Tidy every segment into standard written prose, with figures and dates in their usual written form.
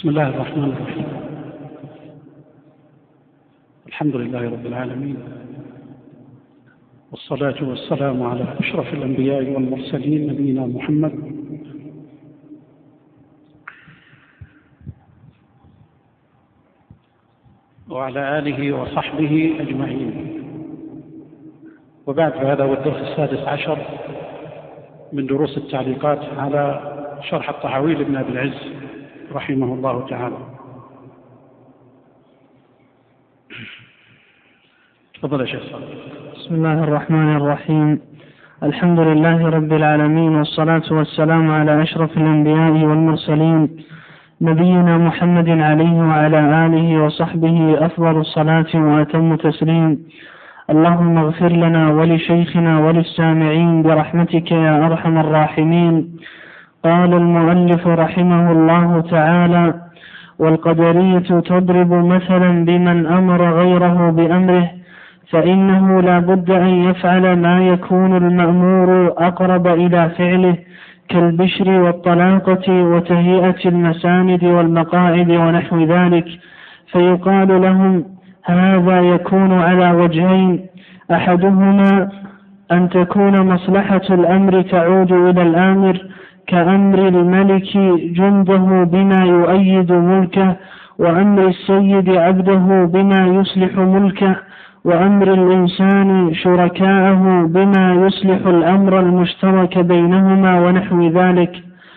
بسم الله الرحمن الرحيم. الحمد لله رب العالمين، والصلاة والسلام على أشرف الأنبياء والمرسلين نبينا محمد وعلى آله وصحبه أجمعين. وبعد، فهذا هو الدرس 16 من دروس التعليقات على شرح الطحاوي لابن أبي العز رحمه الله تعالى. تفضل يا شيخ صالح. بسم الله الرحمن الرحيم. الحمد لله رب العالمين، والصلاة والسلام على أشرف الأنبياء والمرسلين نبينا محمد عليه وعلى آله وصحبه أفضل الصلاة وأتم تسليم. اللهم اغفر لنا ولشيخنا وللسامعين برحمتك يا أرحم الراحمين. قال المؤلف رحمه الله تعالى: والقدرية تضرب مثلا بمن أمر غيره بأمره، فإنه لا بد أن يفعل ما يكون المأمور أقرب إلى فعله، كالبشر والطلاقة وتهيئة المساند والمقاعد ونحو ذلك، فيقال لهم: هذا يكون على وجهين: أحدهما أن تكون مصلحة الأمر تعود إلى الآمر، كأمر الملك جنده بما يؤيد ملكه، وأمر السيد عبده بما يصلح ملكه، وأمر الإنسان شركاءه بما يصلح الأمر المشترك بينهما ونحو ذلك.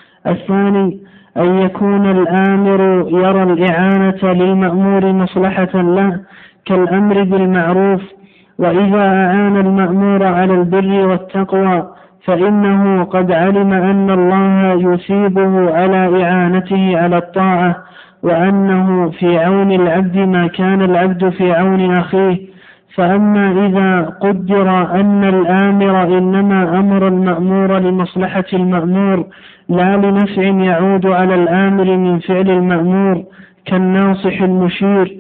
الثاني أن يكون الآمر يرى الإعانة للمأمور مصلحة له، كالأمر بالمعروف، وإذا أعان المأمور على البر والتقوى فإنه قد علم أن الله يثيبه على إعانته على الطاعة، وأنه في عون العبد ما كان العبد في عون أخيه. فأما إذا قدر أن الآمر إنما أمر المأمور لمصلحة المأمور لا لنفع يعود على الآمر من فعل المأمور، كالناصح المشير،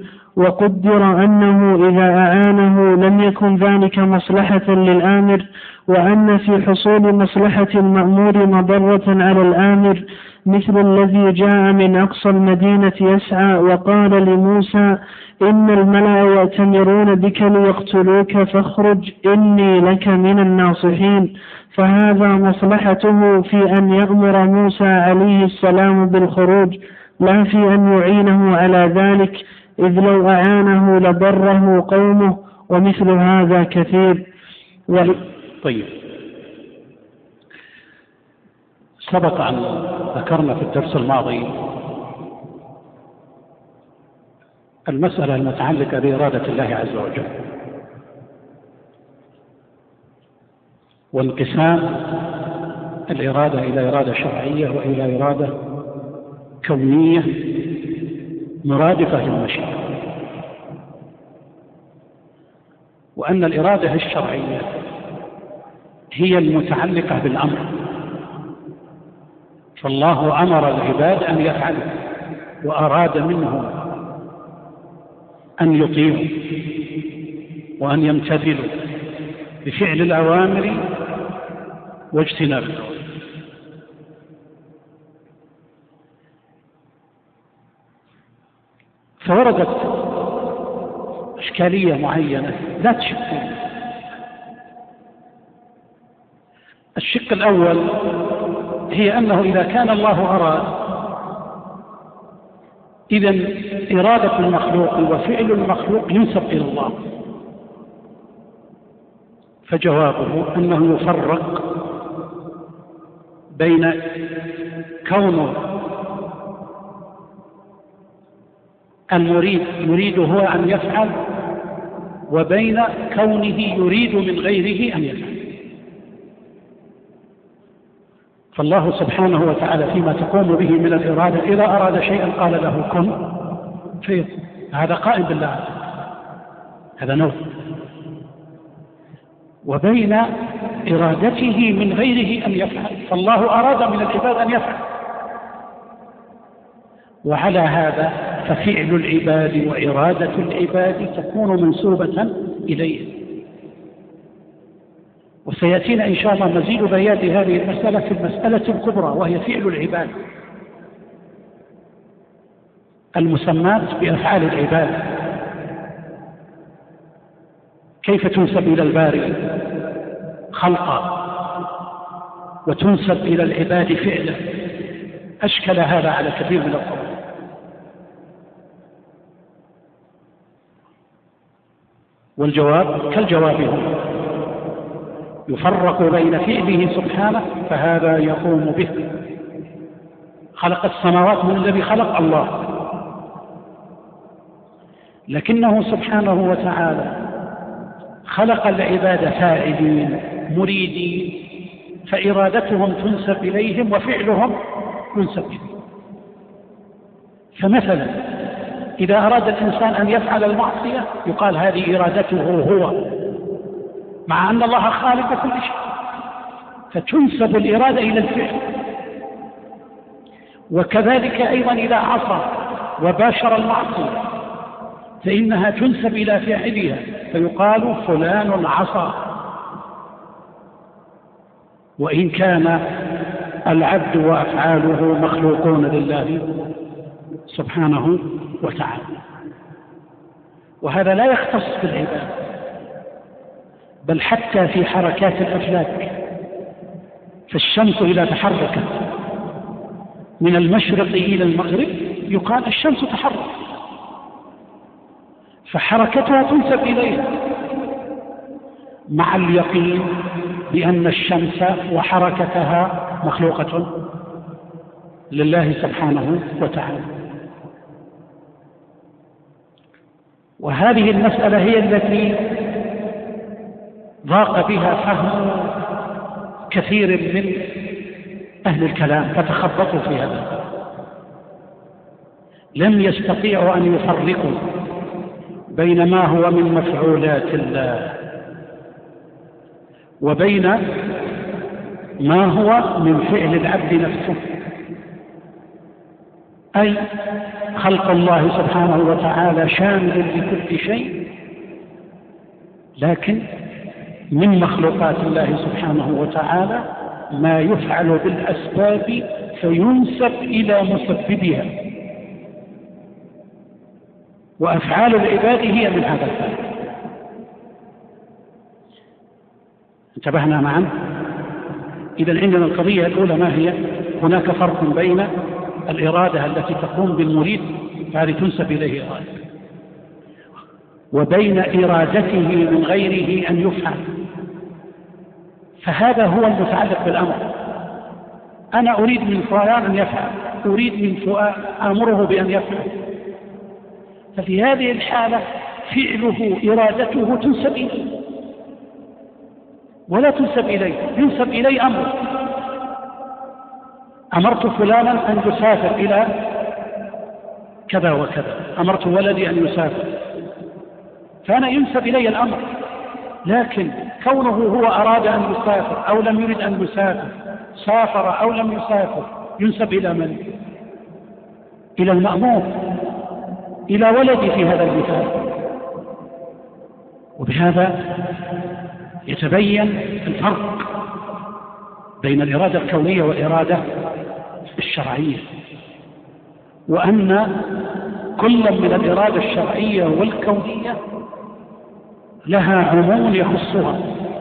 وقدر أنه إذا أعانه لم يكن ذلك مصلحة للآمر، وأن في حصول مصلحة المأمور مضرة على الآمر، مثل الذي جاء من أقصى المدينة يسعى وقال لموسى: إن الملأ يأتمرون بك ليقتلوك فاخرج إني لك من الناصحين. فهذا مصلحته في أن يأمر موسى عليه السلام بالخروج، لا في أن يعينه على ذلك، إذ لو أعانه لضره قومه، ومثل هذا كثير. طيب، سبق أن ذكرنا في الدرس الماضي المسألة المتعلقة بإرادة الله عز وجل، وانقسام الإرادة إلى إرادة شرعية وإلى إرادة كونية مرادفة للمشيئة، وأن الإرادة الشرعية هي المتعلقة بالأمر، فالله أمر العباد أن يفعلوا وأراد منهم أن يطيعوا وأن يمتثلوا بفعل الأوامر واجتناب النواهي. فوردت إشكالية معينة لا تشك فيها. الشق الأول هي أنه إذا كان الله أراد، إذن إرادة المخلوق وفعل المخلوق ينسب إلى الله، فجوابه أنه يفرق بين كونه المريد يريد هو أن يفعل، وبين كونه يريد من غيره أن يفعل. فالله سبحانه وتعالى فيما تقوم به من الإرادة، إذا أراد شيئا قال له كن فيكون، هذا قائم بالله، هذا نوع. وبين إرادته من غيره أن يفعل، فالله أراد من العباد أن يفعل، وعلى هذا ففعل العباد وإرادة العباد تكون منسوبة إليه. وسيأتينا إن شاء الله مزيد بيان هذه المسألة في المسألة الكبرى، وهي فعل العباد. المسمات بأفعال العباد. كيف تنسب إلى البارئ خلقا وتنسب إلى العباد فعلا؟ أشكل هذا على كثير من القول. والجواب كالجواب هو يفرق بين فعله سبحانه فهذا يقوم به. خلق السماوات من الذي خلق الله، لكنه سبحانه وتعالى خلق العباد فاعلين مريدين، فإرادتهم تنسب إليهم وفعلهم ينسب إليهم. فمثلا إذا أراد الإنسان أن يفعل المعصية يقال هذه إرادته هو، مع أن الله خالق كل شيء، فتنسب الإرادة إلى الفعل. وكذلك أيضا إذا عصى وباشر المعصية فإنها تنسب إلى فاعلها، فيقال فلان عصى، وإن كان العبد وأفعاله مخلوقون لله سبحانه وتعالى. وهذا لا يختص بالعباد، بل حتى في حركات الأفلاك. فالشمس إذا تحركت من المشرق إلى المغرب يقال الشمس تحرك، فحركتها تنسب إليها، مع اليقين بأن الشمس وحركتها مخلوقة لله سبحانه وتعالى. وهذه المسألة هي التي ضاق بها فهم كثير من أهل الكلام فتخبطوا في هذا، لم يستطيعوا أن يفرقوا بين ما هو من مفعولات الله وبين ما هو من فعل العبد نفسه، أي خلق الله سبحانه وتعالى شامل لكل شيء، لكن من مخلوقات الله سبحانه وتعالى ما يفعل بالأسباب فينسب إلى مسببها، وأفعال العباد هي من هذا الباب. انتبهنا معا؟ إذن عندنا القضية الأولى ما هي؟ هناك فرق بين الإرادة التي تقوم بالمريد فهذه تنسب إليه إرادة، وبين إرادته من غيره أن يفعل، فهذا هو المتعلق بالأمر. أنا أريد من فلان أن يفعل، أريد من فلان أمره بأن يفعل، ففي هذه الحالة فعله إرادته تنسب إليه ولا تنسب إليه، ينسب إليه أمر. أمرت فلانا أن يسافر إلى كذا وكذا، أمرت ولدي أن يسافر، فأنا ينسب إلي الأمر، لكن كونه هو أراد أن يسافر أو لم يرد أن يسافر، سافر أو لم يسافر، ينسب إلى من؟ إلى المأمور، إلى ولدي في هذا المثال. وبهذا يتبين الفرق بين الإرادة الكونية والإرادة الشرعية، وأن كل من الإرادة الشرعية والكونية لها عموم يخصها،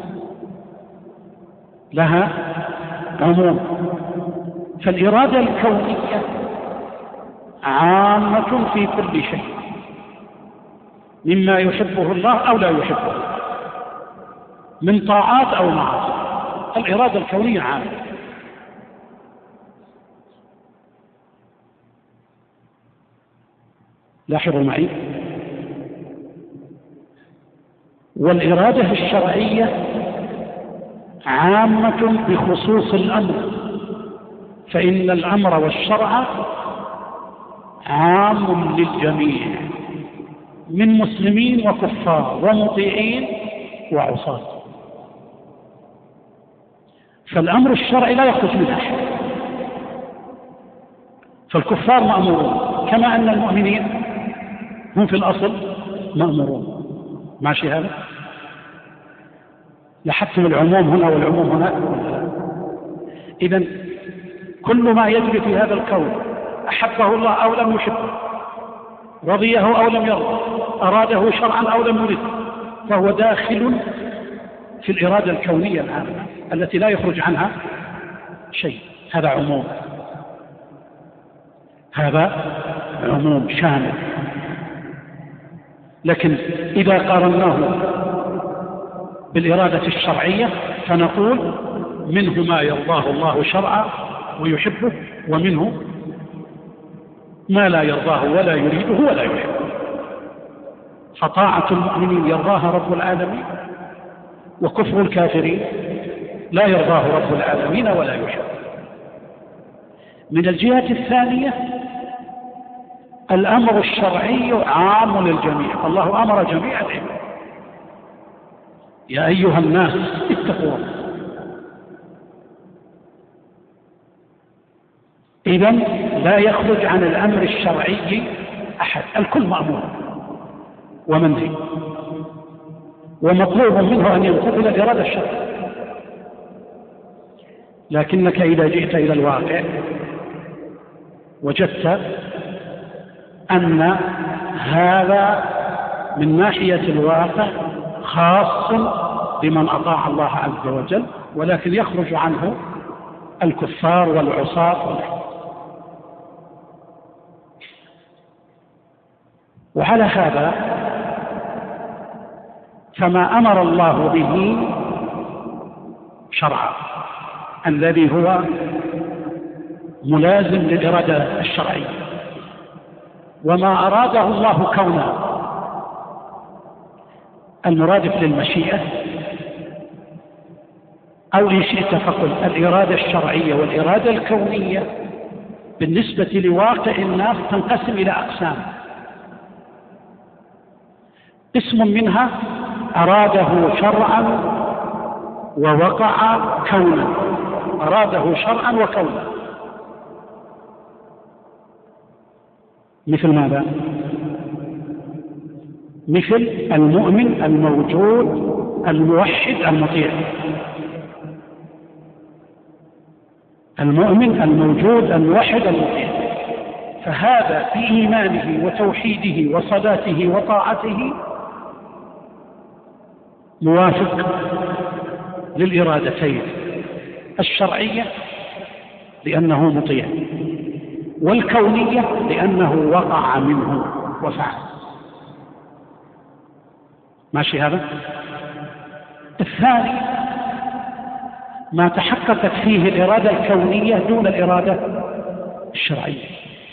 لها عموم. فالإرادة الكونية عامة في كل شيء مما يحبه الله أو لا يحبه من طاعات أو معاصي، الإرادة الكونية عامة. لاحظوا معي. والإرادة الشرعية عامة بخصوص الأمر، فإن الأمر والشرع عام للجميع من مسلمين وكفار ومطيعين وعصاة، فالأمر الشرعي لا يخرج من أحد، فالكفار مأمورون كما أن المؤمنين هم في الأصل مأمورون. ماشي هذا؟ لاحظتم العموم هنا والعموم هناك. إذن كل ما يجري في هذا الكون أحبه الله أو لم يحبه رضيه أو لم يرضى، أراده شرعا أو لم يرد، فهو داخل في الإرادة الكونية العامة التي لا يخرج عنها شيء. هذا عموم، هذا عموم شامل. لكن إذا قارناه بالإرادة الشرعية فنقول منه ما يرضاه الله شرعا ويحبه، ومنه ما لا يرضاه ولا يريده ولا يحبه. فطاعة المؤمنين يرضاها رب العالمين، وكفر الكافرين لا يرضاه رب العالمين ولا يحبه. من الجهة الثانية الأمر الشرعي عام للجميع، الله أمر جميع العباد يا أيها الناس اتقوا الله. إذن لا يخرج عن الأمر الشرعي أحد، الكل مأمور ومنهي، ومطلوب منه أن يمتثل الإرادة الشرعية. لكنك إذا جئت إلى الواقع وجدت أن هذا من ناحية الواقع خاص بمن أطاع الله عز وجل، ولكن يخرج عنه الكفار والعصاة. وعلى هذا فما أمر الله به شرعا الذي هو ملازم للإرادة الشرعية، وما أراده الله كونا المرادف للمشيئة، أو إن شئت فقل الإرادة الشرعية والإرادة الكونية بالنسبة لواقع الناس تنقسم إلى أقسام. قسم منها أراده شرعا ووقع كونا، أراده شرعا وكونا. مثل ماذا؟ مثل المؤمن الموجود الموحد المطيع. المؤمن الموجود الموحد المطيع، فهذا في إيمانه وتوحيده وصلاته وطاعته موافق للإرادتين الشرعية لأنه مطيع، والكونية لأنه وقع منه وفعل. ماشي هذا؟ الثاني ما تحققت فيه الإرادة الكونية دون الإرادة الشرعية.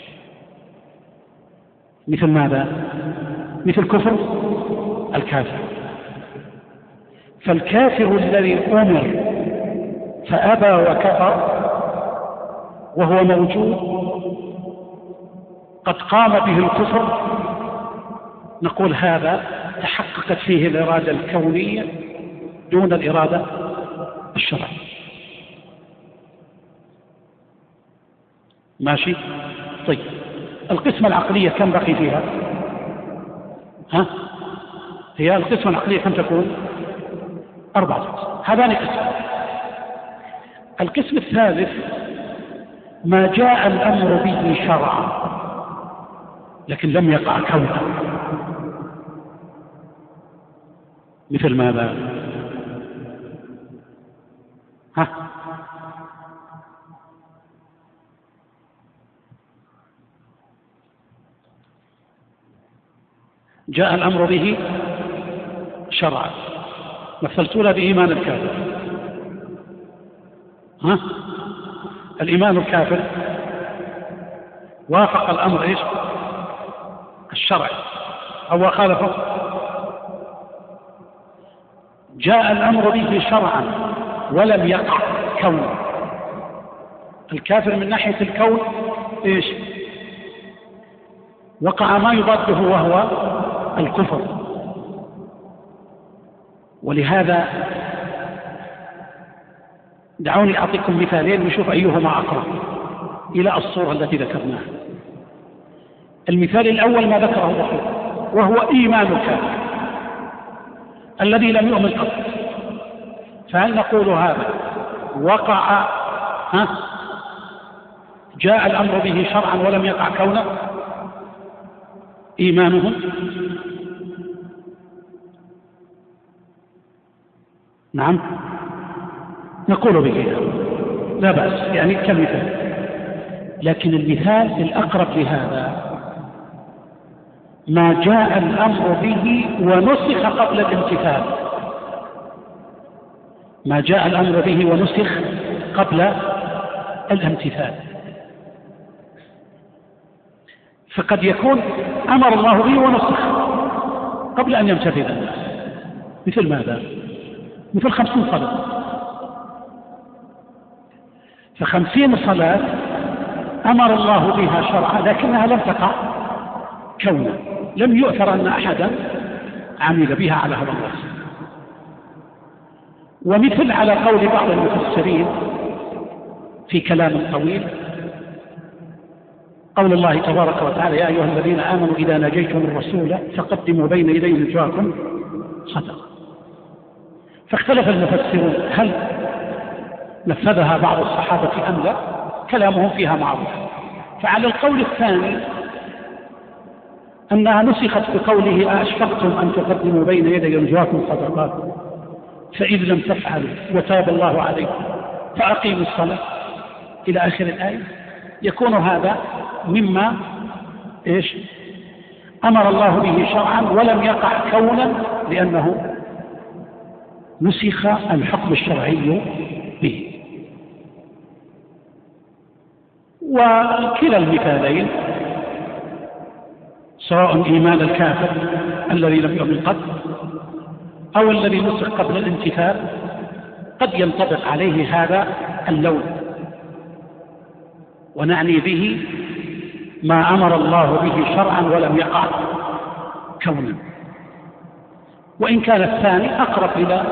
مثل ماذا؟ مثل كفر الكافر. فالكافر الذي أمر فأبى وكفر وهو موجود قد قام به الكفر، نقول هذا تحققت فيه الإرادة الكونية دون الإرادة الشرعية. ماشي؟ طيب القسمة العقلية كم بقي فيها؟ هي القسمة العقلية كم تكون؟ 4 أقسام. هذان قسم. القسم الثالث ما جاء الأمر به شرعا لكن لم يقع كونا. مثل ماذا؟ جاء الأمر به شرعا، مثلت له بإيمان الكافر. الإيمان الكافر وافق الأمر إيش؟ الشرعي أو خالفه؟ جاء الأمر به شرعا ولم يقع كونا. الكافر من ناحية الكون إيش؟ وقع ما يضاده وهو الكفر. ولهذا دعوني أعطيكم مثالين نشوف أيهما أقرب إلى الصورة التي ذكرناها. المثال الأول ما ذكره الرسول وهو إيمان الكافر الذي لم يؤمن قط. فهل نقول هذا وقع جاء الأمر به شرعا ولم يقع كونا؟ إيمانهم نعم نقول به لا بأس يعني كالمثال، لكن المثال الأقرب لهذا ما جاء الأمر به ونسخ قبل الامتثال، ما جاء الأمر به ونسخ قبل الامتثال. فقد يكون أمر الله به ونسخ قبل أن يمتثل الناس، مثل ماذا؟ مثل 50 صلاة، ف50 صلاة أمر الله بها شرعا لكنها لم تقع كونا، لم يؤثر أن أحدا عمل بها على هذا الوصف. ومثل على قول بعض المفسرين في كلام طويل قول الله تبارك وتعالى: يا أيها الذين آمنوا إذا ناجيتم الرسول فقدموا بين يدي نجواكم صدقة. فاختلف المفسرون هل نفذها بعض الصحابة أم لا، كلامهم فيها معروف. فعلى القول الثاني أنها نسخت بقوله: أأشفقتم أن تقدموا بين يدي نجواكم صدقات فإذ لم تفعلوا وتاب الله عليكم فأقيموا الصلاة إلى آخر الآية. يكون هذا مما أمر الله به شرعا ولم يقع كونا، لأنه نسخ الحكم الشرعي به. وكلا المثالين سواء إيمان الكافر الذي لم يؤمن قط أو الذي نسخ قبل الامتثال قد ينطبق عليه هذا اللون، ونعني به ما أمر الله به شرعا ولم يقع كونا، وإن كان الثاني أقرب إلى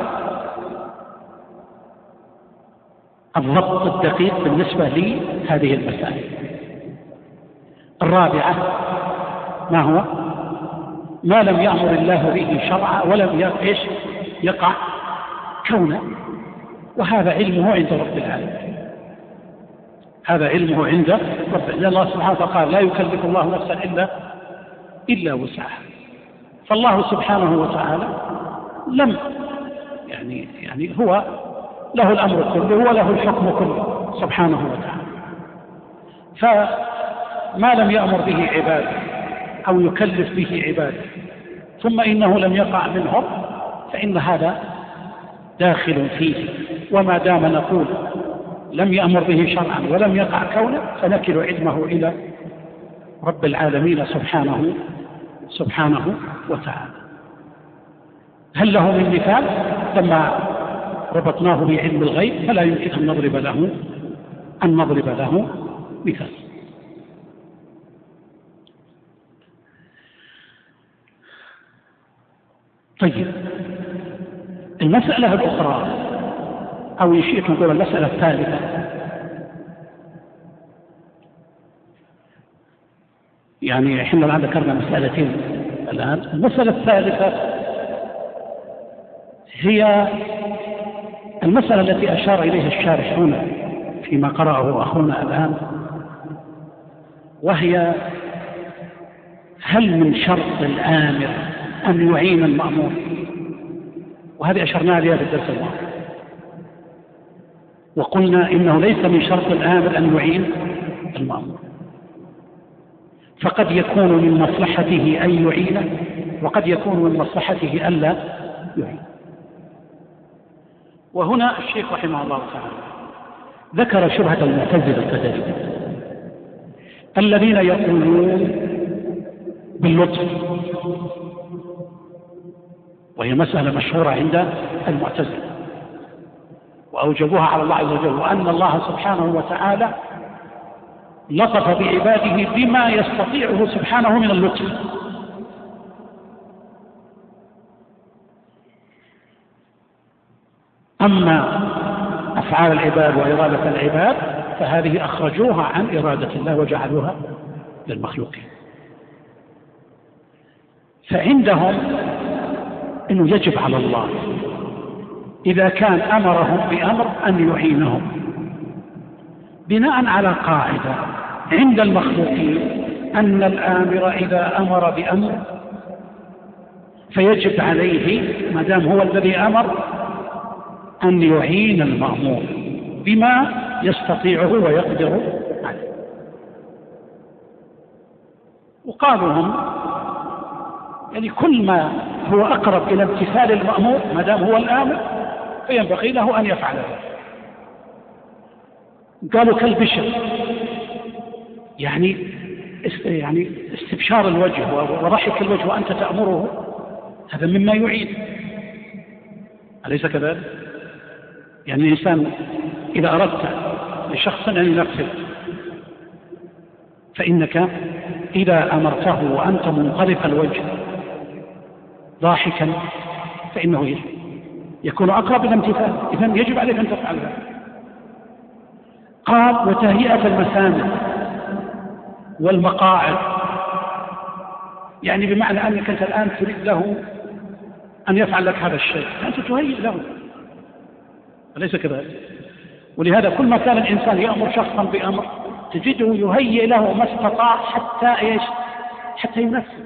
الضبط الدقيق بالنسبة لهذه المسائل. الرابعة ما هو؟ ما لم يأمر الله به شرعا ولم يقع كونا، وهذا علمه عند رب العالمين، هذا علمه عند رب العالمين. الله سبحانه وتعالى قال: لا يكلف الله نفسا إلا وسعها. فالله سبحانه وتعالى لم يعني هو له الأمر كله وله الحكم كله سبحانه وتعالى، فما لم يأمر به عباده أو يكلف به عباده ثم إنه لم يقع منهم فإن هذا داخل فيه. وما دام نقول لم يأمر به شرعا ولم يقع كونا فنكل علمه إلى رب العالمين سبحانه وتعالى. هل له من مثال؟ لما ربطناه بعلم الغيب فلا يمكن أن نضرب له مثال. طيب، المسألة الأخرى أو يشير نقول المسألة الثالثة، يعني احنا الآن ذكرنا مسألتين الآن. المسألة الثالثة هي المسألة التي أشار إليها الشارح هنا فيما قرأه أخونا الآن، وهي: هل من شرط الآمر أن يعين المأمور؟ وهذه أشرنا عليها في الدرس الماضي، وقلنا إنه ليس من شرط الآمر أن يعين المأمور، فقد يكون من مصلحته أن يعينه وقد يكون من مصلحته ألا يعين. وهنا الشيخ رحمه الله تعالى ذكر شبهة المعتزلة القدرية الذين يقولون باللطف، وهي مسألة مشهورة عند المعتزلة وأوجبوها على الله عز وجل، وأن الله سبحانه وتعالى لطف بعباده بما يستطيعه سبحانه من اللطف. أما أفعال العباد وإرادة العباد فهذه أخرجوها عن إرادة الله وجعلوها للمخلوقين. فعندهم أنه يجب على الله إذا كان أمرهم بأمر أن يعينهم بناء على قاعدة عند المخلوقين أن الآمر إذا أمر بأمر فيجب عليه ما دام هو الذي أمر أن يعين المأمور بما يستطيعه ويقدر عليه. وقالوا هم يعني كل ما هو أقرب إلى امتثال المأمور ما دام هو الآمر فينبغي له أن يفعل ذلك. قالوا كالبشر، يعني استبشار الوجه وضحك الوجه وأنت تأمره، هذا مما يعين، أليس كذلك؟ يعني الإنسان إذا أردت لشخص أن ينفذ فإنك إذا أمرته وأنت منطلق الوجه ضاحكا فإنه يكون أقرب إلى الامتثال، إذن يجب عليك أن تفعل ذلك. قال وتهيئة المساند والمقاعد، يعني بمعنى أنك أنت الآن تريد له أن يفعل لك هذا الشيء، أنت تهيئ له، أليس كذلك؟ ولهذا كل ما كان الإنسان يأمر شخصا بأمر تجده يهيئ له ما استطاع حتى ينفذ،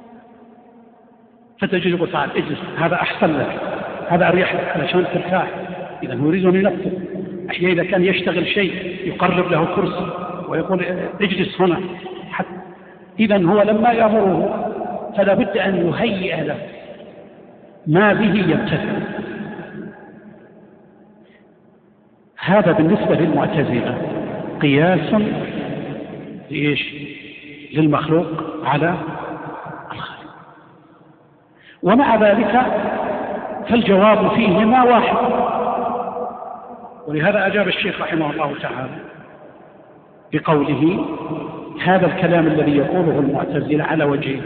فتجد يقول تعال اجلس، هذا أحسن لك، هذا أريح لك علشان ترتاح. إذا هو يريد أن ينفذ. أحيانا إذا كان يشتغل شيء يقرب له كرسي ويقول اجلس هنا، إذا هو لما يأمره فلا بد أن يهيئ له ما به يمتثل. هذا بالنسبة للمعتزلة قياس للمخلوق على الخالق، ومع ذلك فالجواب فيهما واحد. ولهذا أجاب الشيخ رحمه الله تعالى بقوله هذا الكلام الذي يقوله المعتزلة على وجهين.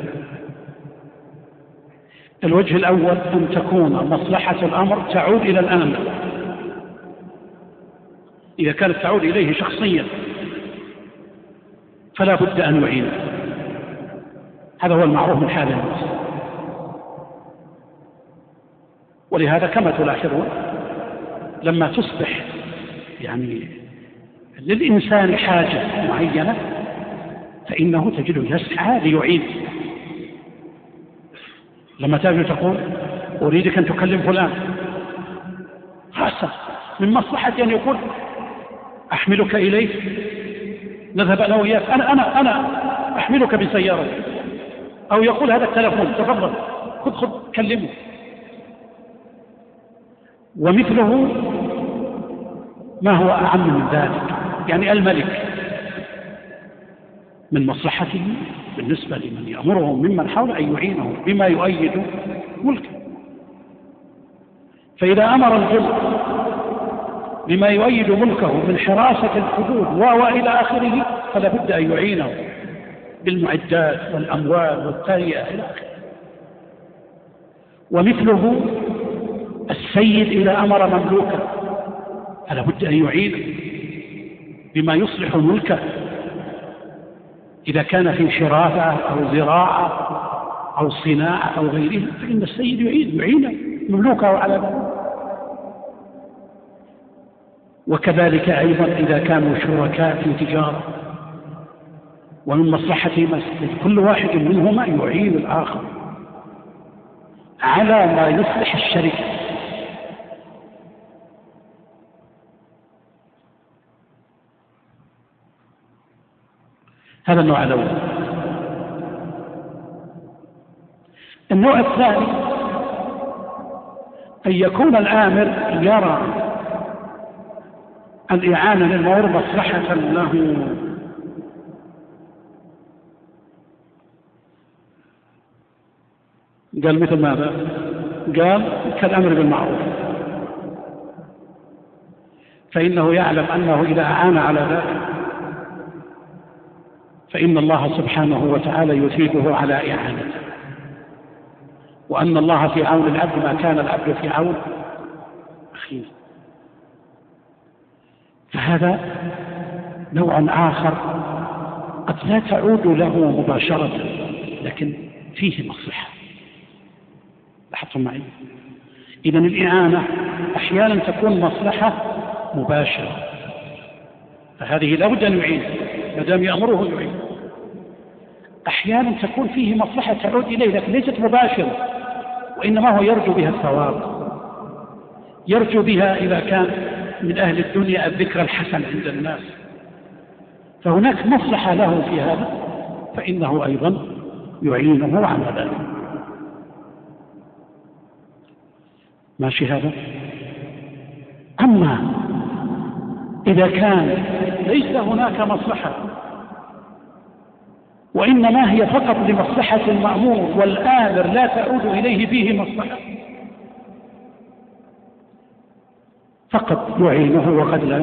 الوجه الأول أن تكون مصلحة الأمر تعود إلى الآمر، إذا كانت تعود إليه شخصيا فلا بد أن يعينه، هذا هو المعروف من حال الناس. ولهذا كما تلاحظون لما تصبح يعني للإنسان حاجة معينة فإنه تجده يسعى ليعين. لما تجد تقول أريدك أن تكلم فلان، خاصة من مصلحة أن يقول أحملك إليه نذهب أنا وإياك، أنا أحملك بسيارتي، أو يقول هذا التلفون تفضل خذ كلمه. ومثله ما هو أعم من ذلك، يعني الملك من مصلحته بالنسبة لمن يأمره ممن حول أن يعينه بما يؤيد ملكه، فإذا أمر الجل بما يؤيد ملكه من حراسة الحدود وإلى آخره فلا بد أن يعينه بالمعدات والأموال والتهيئة إلى آخره. ومثله السيد إذا أمر مملوكا فلا بد أن يعينه بما يصلح ملكه، إذا كان في حراسة أو زراعة أو صناعة أو غيره فإن السيد يعين مملوكه على ذلك. وكذلك أيضا إذا كانوا شركاء في تجارة ومن مصلحة كل واحد منهما يعين الآخر على ما يصلح الشركة. هذا النوع الأول. النوع الثاني أن يكون الآمر يرى الإعانة للمأمور مصلحة له، قال مثل ماذا؟ قال كالأمر بالمعروف، فإنه يعلم أنه إذا أعان على ذلك فإن الله سبحانه وتعالى يثيبه على إعانته، وأن الله في عون العبد ما كان العبد في عون أخيه. فهذا نوع آخر قد لا تعود له مباشرة لكن فيه مصلحة. لاحظتم معي؟ إذن الإعانة أحيانا تكون مصلحة مباشرة، فهذه لا بد أن يعين ما دام يأمره يعين. أحيانا تكون فيه مصلحة تعود إليه لكن ليست مباشرة، وإنما هو يرجو بها الثواب، يرجو بها إذا كان من أهل الدنيا الذكر الحسن عند الناس، فهناك مصلحة له في هذا، فإنه أيضا يعينه على ذلك. ماشي هذا. أما إذا كان ليس هناك مصلحة وإنما هي فقط لمصلحة المأمور والآمر لا تعود إليه فيه مصلحة، فقط يعينه وقد لا،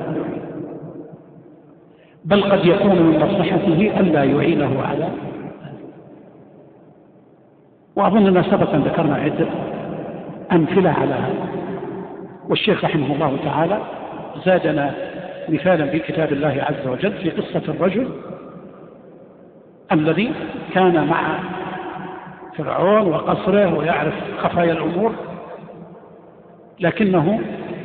بل قد يكون من مصلحته ألا يعينه على. وأظننا سبقا ذكرنا عدة أمثلة على هذا، والشيخ رحمه الله تعالى زادنا مثالا في كتاب الله عز وجل في قصة الرجل الذي كان مع فرعون وقصره ويعرف خفايا الأمور، لكنه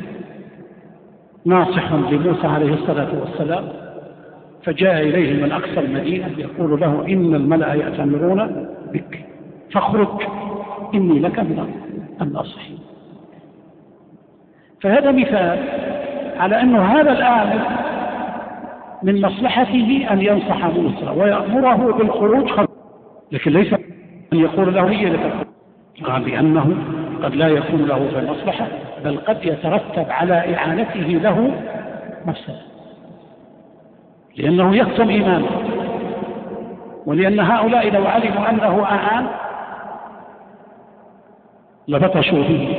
ناصح لموسى عليه الصلاة والسلام، فجاء إليه من أقصى المدينة يقول له إن الملأ يأتمرون بك فاخرج إني لك من الناصحين. فهذا مثال على أن هذا الآمر من مصلحته أن ينصح موسى ويأمره بالخروج، لكن ليس أن يقول له هي لك، قال لأنه قد لا يكون له في المصلحة، بل قد يترتب على إعانته له مفسدة، لأنه يكتم إيمانه، ولأن هؤلاء لو علموا أنه أعان لبطشوا به.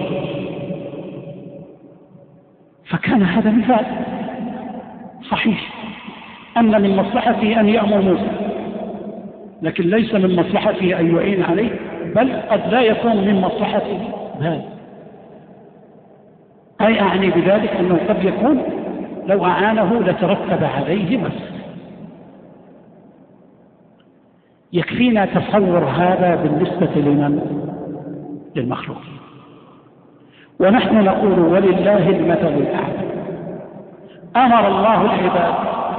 فكان هذا مثال صحيح أن من مصلحته أن يأمر موسى، لكن ليس من مصلحته أن يعين عليه، بل قد لا يكون من مصلحته هذا. أي أعني بذلك أنه قد يكون لو أعانه لترتب عليه مفسدة. يكفينا تصور هذا بالنسبة للمخلوق، ونحن نقول ولله المثل الأعلى. أمر الله العباد،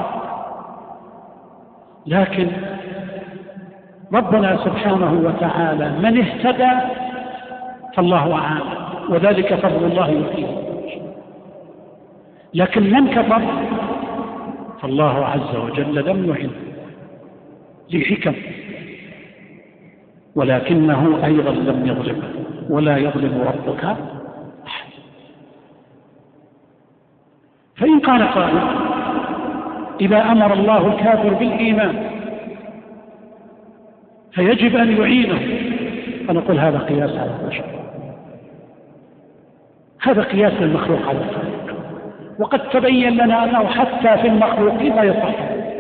لكن ربنا سبحانه وتعالى من اهتدى فالله أعانه، وذلك فضل الله يؤتيه، لكن من كفر فالله عز وجل لم يعنه لحكم، ولكنه أيضا لم يظلمه، ولا يظلم ربك أحد. فإن قال قائل إذا أمر الله الكافر بالإيمان فيجب أن يعينه، فنقول هذا قياس على البشر، هذا قياس المخلوق على الخالق، وقد تبين لنا أنه حتى في المخلوقين لا يصح.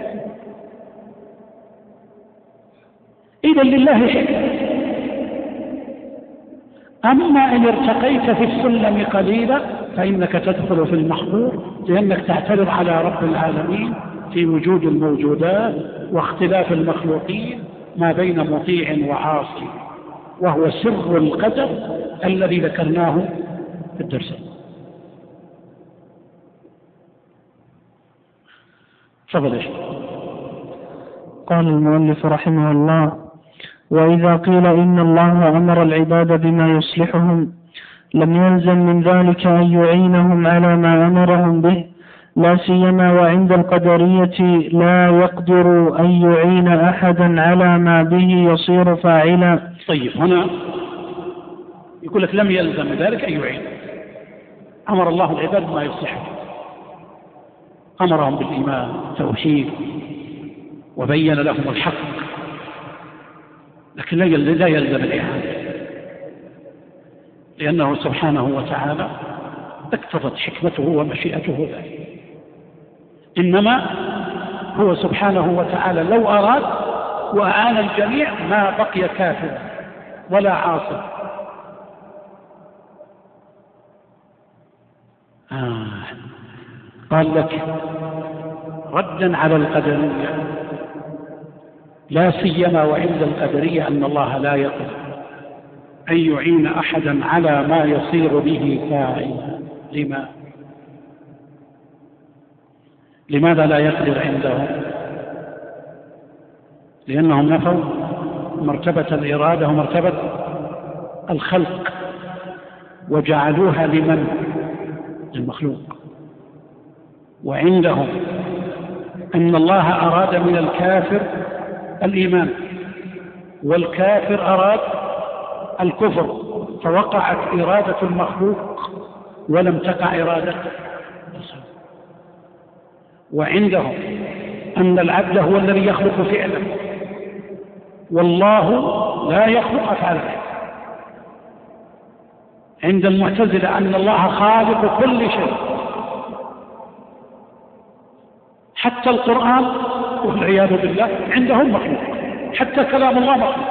إذا لله حكمة. أما إن ارتقيت في السلم قليلا فإنك تدخل في المحظور، لأنك تعترض على رب العالمين في وجود الموجودات واختلاف المخلوقين ما بين مطيع وعاصي، وهو سر القدر الذي ذكرناه في الدرس. تفضل. قال المؤلف رحمه الله: وإذا قيل إن الله أمر العباد بما يصلحهم لم يلزم من ذلك أن يعينهم على ما أمرهم به، لا سيما وعند القدرية لا يقدر أن يعين أحدا على ما به يصير فاعلا. طيب، هنا يقول لك لم يلزم من ذلك أن يعين. أمر الله العباد بما يصلحهم، أمرهم بالإيمان والتوحيد وبين لهم الحق، لكن لا يلزم الإعانة، لأنه سبحانه وتعالى اقتضت حكمته ومشيئته ذلك. إنما هو سبحانه وتعالى لو أراد وأعان الجميع ما بقي كافر ولا عاصي. قال لك ردا على القدرية، لا سيما وعند القدرية أن الله لا يقدر أن يعين أحدا على ما يصير به فاعلا. لماذا لا يقدر عندهم؟ لأنهم نفوا مرتبة الإرادة ومرتبة الخلق وجعلوها لمن؟ للمخلوق. وعندهم أن الله أراد من الكافر الإيمان والكافر أراد الكفر، فوقعت إرادة المخلوق ولم تقع إرادة. وعندهم أن العبد هو الذي يخلق فعله والله لا يخلق أفعاله. عند المعتزلة أن الله خالق كل شيء حتى القرآن والعياذ بالله عندهم مخلوق، حتى كلام الله مخلوق،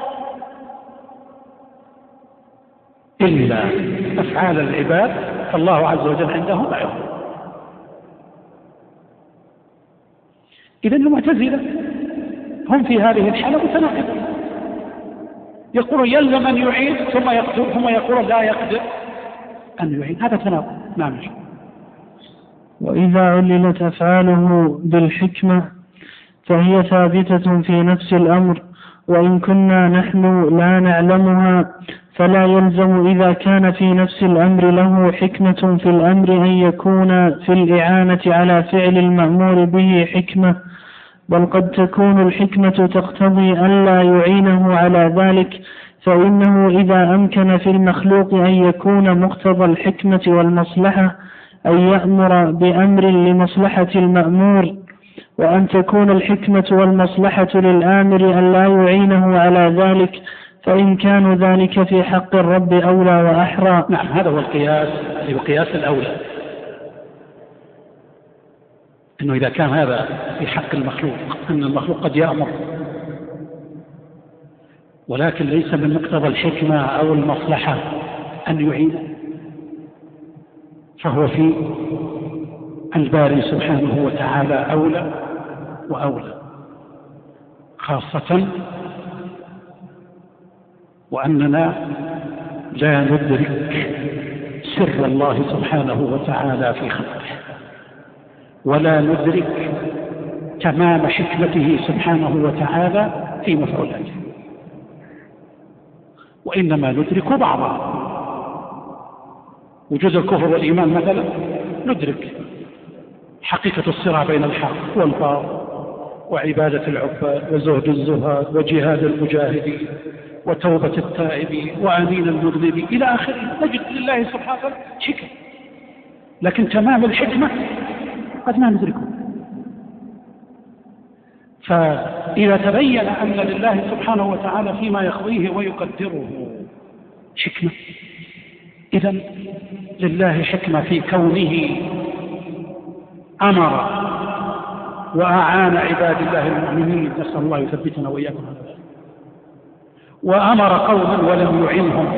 إلا أفعال العباد فالله عز وجل عنده لا يخلق. إذن المعتزلة هم في هذه الحالة متناقضون، يقولون يلزم أن يعيد ثم يقدر، ثم يقول لا يقدر أن يعيد. هذا تناقض. نعم. وإذا عللت أفعاله بالحكمة فهي ثابتة في نفس الأمر، وإن كنا نحن لا نعلمها فلا يلزم إذا كان في نفس الأمر له حكمة في الأمر أن يكون في الإعانة على فعل المأمور به حكمة، بل قد تكون الحكمة تقتضي أن لا يعينه على ذلك، فإنه إذا أمكن في المخلوق أن يكون مقتضى الحكمة والمصلحة أن يأمر بأمر لمصلحة المأمور، وأن تكون الحكمة والمصلحة للآمر أن لا يعينه على ذلك، فإن كان ذلك في حق الرب أولى وأحرى. نعم، هذا هو القياس، القياس الأولى، أنه إذا كان هذا في حق المخلوق، أن المخلوق قد يأمر ولكن ليس من مقتضى الحكمة أو المصلحة أن يعينه، فهو في الباري سبحانه وتعالى أولى وأولى، خاصة وأننا لا ندرك سر الله سبحانه وتعالى في خلقه، ولا ندرك تمام حكمته سبحانه وتعالى في مفعولاته، وإنما ندرك بعضها. وجود الكفر والإيمان مثلا ندرك حقيقة الصراع بين الحق والباطل، وعبادة العباد، وزهد الزهاد، وجهاد المجاهدين، وتوبة التائبين، وأنين المذنبين إلى آخره. نجد لله سبحانه وتعالى حكم، لكن تمام الحكمة قد ما ندركه. فإذا تبين أن لله سبحانه وتعالى فيما يقضيه ويقدره حكمة، إذن لله حكمة في كونه أمر وأعان عباد الله المؤمنين، نسأل الله يثبتنا وإياكم على ذلك، وأمر قوما ولم يعنهم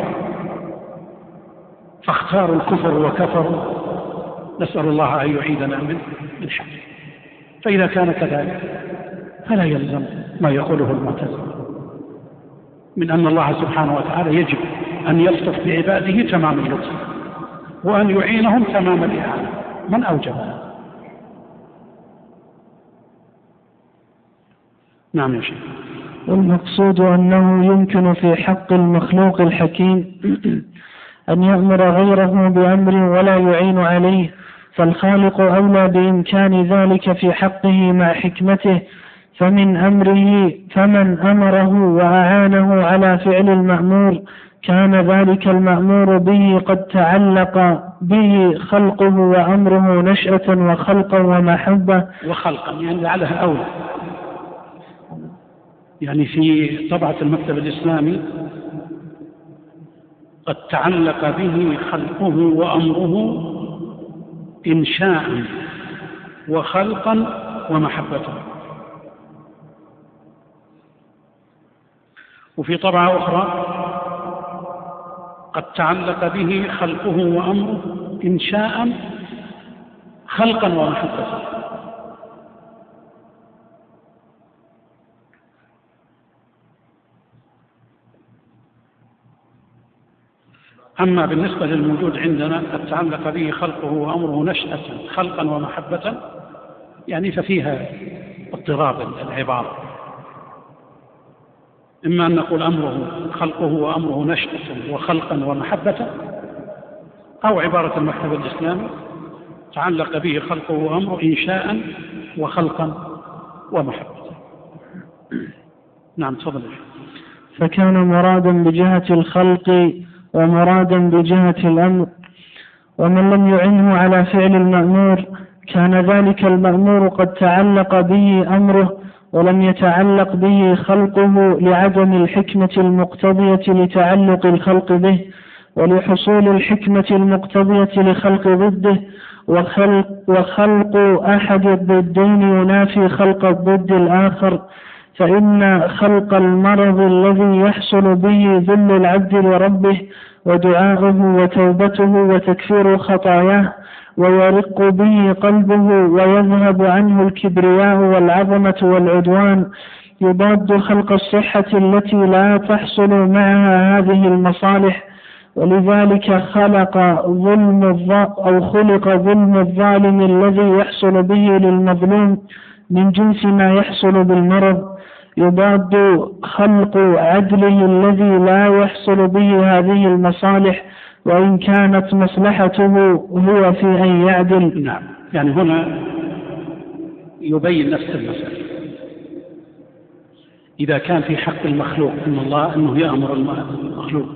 فاختاروا الكفر وكفروا، نسأل الله أن يعيدنا من حقه. فإذا كان كذلك فلا يلزم ما يقوله المعتزلة من أن الله سبحانه وتعالى يجب أن يلطف بعباده تمام اللطف وأن يعينهم تمام الإعانة. من أوجبها؟ نعم يا شيخ. والمقصود أنه يمكن في حق المخلوق الحكيم أن يأمر غيره بأمر ولا يعين عليه، فالخالق أولى بإمكان ذلك في حقه مع حكمته، فمن أمره فمن أمره وأعانه على فعل المأمور كان ذلك المأمور به قد تعلق به خلقه وأمره نشأة وخلقا ومحبة. وخلقا يعني لعلها أولى، يعني في طبعة المكتب الإسلامي قد تعلق به خلقه وأمره إنشاء وخلقا ومحبة. وفي طبعة أخرى قد تعلق به خلقه وأمره إنشاء خلقا ومحبة. أما بالنسبة للموجود عندنا قد تعلق به خلقه وأمره نشأة خلقا ومحبة، يعني ففيها اضطراب العبارة، إما أن نقول أمره خلقه وأمره نشأة وخلقا ومحبة، أو عبارة المكتب الإسلامي تعلق به خلقه وأمره إنشاء وخلقا ومحبة. نعم تفضل. فكان مرادا بجهة الخلق ومرادا بجهة الأمر، ومن لم يعنه على فعل المأمور كان ذلك المأمور قد تعلق به أمره ولم يتعلق به خلقه لعدم الحكمة المقتضية لتعلق الخلق به، ولحصول الحكمة المقتضية لخلق ضده، وخلق أحد الضدين ينافي خلق الضد الآخر، فإن خلق المرض الذي يحصل به ذل العبد لربه ودعاؤه وتوبته وتكفير خطاياه ويرق به قلبه ويذهب عنه الكبرياء والعظمة والعدوان، يضاد خلق الصحة التي لا تحصل معها هذه المصالح، ولذلك خلق ظلم الظالم الذي يحصل به للمظلوم من جنس ما يحصل بالمرض، يضاد خلق عدله الذي لا يحصل به هذه المصالح وإن كانت مصلحته هو في أن يعدل. نعم، يعني هنا يبين نفس المسألة. إذا كان في حق المخلوق إن الله أنه يأمر المخلوق،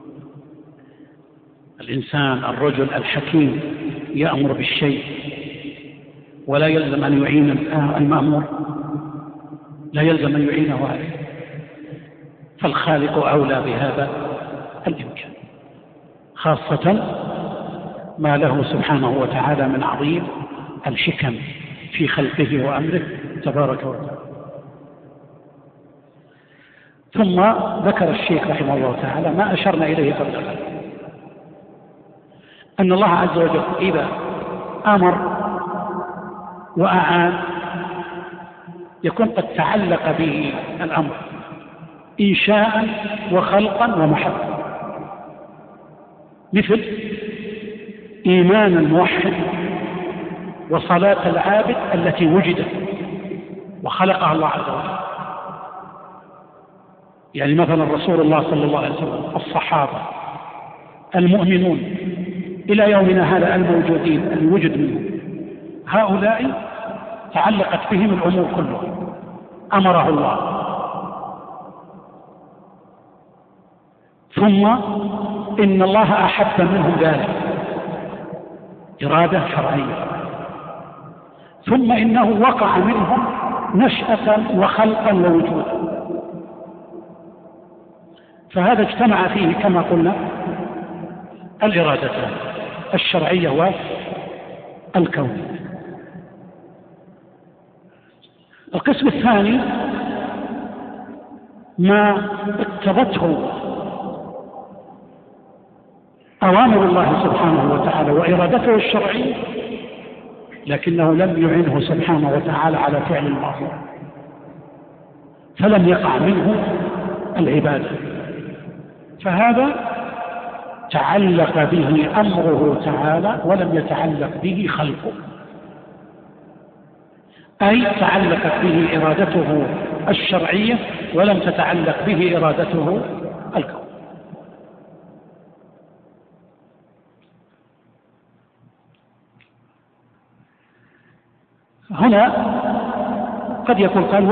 الإنسان الرجل الحكيم يأمر بالشيء ولا يلزم أن يعين المأمور، لا يلزم أن يعينه عليه، فالخالق أولى بهذا الإمكان، خاصة ما له سبحانه وتعالى من عظيم الحكم في خلقه وأمره تبارك وتعالى. ثم ذكر الشيخ رحمه الله تعالى ما أشرنا إليه قبل ذلك، أن الله عز وجل إذا أمر وأعان يكون قد تعلق به الأمر إنشاء وخلقا ومحبة، مثل إيمان الموحد وصلاة العابد التي وجدت وخلقها الله عز وجل. يعني مثلا رسول الله صلى الله عليه وسلم، الصحابة، المؤمنون إلى يومنا هذا الموجودين اللي وجد منهم، هؤلاء تعلقت بهم الأمور كلها، أمره الله. ثم إن الله أحب منهم ذلك إرادة شرعية، ثم إنه وقع منهم نشأة وخلقا ووجودا، فهذا اجتمع فيه كما قلنا الإرادتان الشرعية والكونية. القسم الثاني ما اقتضته أوامر الله سبحانه وتعالى وإرادته الشرعية، لكنه لم يعنه سبحانه وتعالى على فعل المأمور، فلم يقع منه العبادة، فهذا تعلق به أمره تعالى ولم يتعلق به خلقه، أي تعلقت به إرادته الشرعية ولم تتعلق به إرادته الكون. هنا قد يكون قال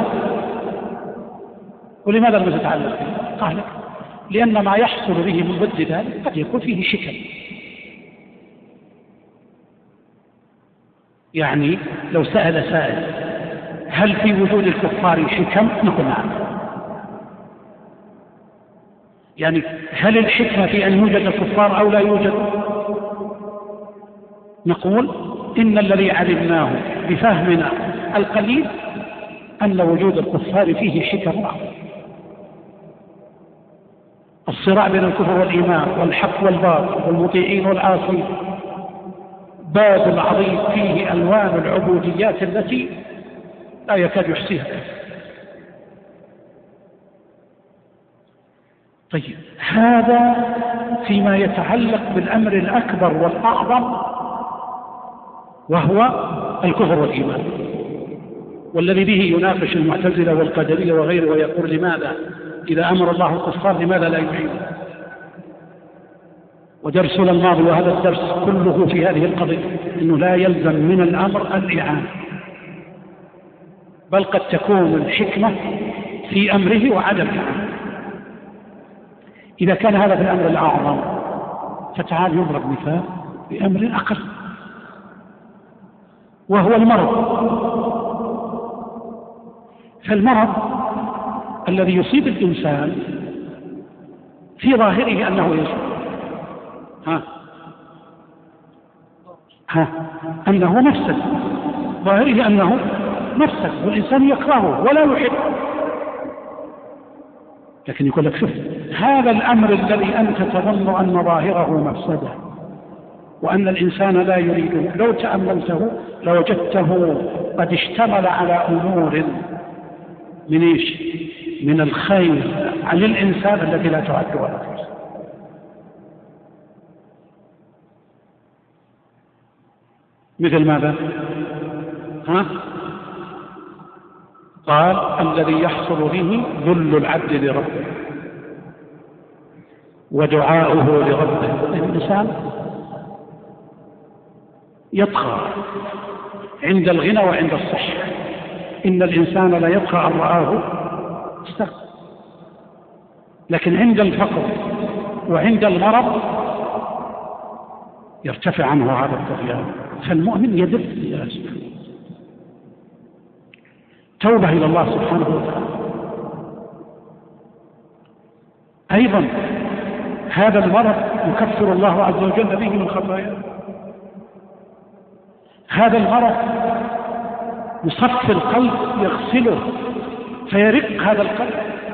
ولماذا لم تتعلق به؟ قال لأن ما يحصل به من ضد ذلك قد يكون فيه شكل. يعني لو سأل سائل هل في وجود الكفار حكم؟ نقول نعم. يعني هل الحكمة في أن يوجد الكفار أو لا يوجد؟ نقول إن الذي علمناه بفهمنا القليل أن وجود الكفار فيه حكم عظيم. الصراع بين الكفر والإيمان والحق والباطل والمطيعين والعاصين باب عظيم فيه ألوان العبوديات التي لا يكاد يحصيها. طيب هذا فيما يتعلق بالأمر الأكبر والأعظم وهو الكفر والإيمان، والذي به يناقش المعتزلة والقدرية وغيره ويقول لماذا إذا أمر الله الكفار لماذا لا يعينون؟ ودرسنا الماضي وهذا الدرس كله في هذه القضية، أنه لا يلزم من الأمر الإعانة، بل قد تكون الحكمة في أمره وعدم الإعانة. إذا كان هذا في الأمر الأعظم فتعال يضرب مثال بأمر أقل، وهو المرض. فالمرض الذي يصيب الإنسان في ظاهره أنه يشفى، أنه مفسد، ظاهره أنه مفسد والإنسان يكرهه ولا يحبه، لكن يقول لك شوف هذا الأمر الذي أنت تظن أن ظاهره مفسده وأن الإنسان لا يريده، لو تأملته لوجدته قد اشتمل على أمور من إيش؟ من الخير على الإنسان الذي لا تعد ولا تحصى. مثل ماذا؟ قال الذي يحصل به ذل العبد لربه ودعاؤه لربه. الإنسان يطغى عند الغنى وعند الصحة، إن الإنسان لا يطغى أن رآه استغنى، لكن عند الفقر وعند المرض يرتفع عنه هذا الطغيان. فالمؤمن يدل إلى سبحانه توبة إلى الله سبحانه وتعالى. أيضا هذا المرض يكفر الله عز وجل به من خطاياه، هذا المرض يصفي القلب يغسله فيرق هذا القلب.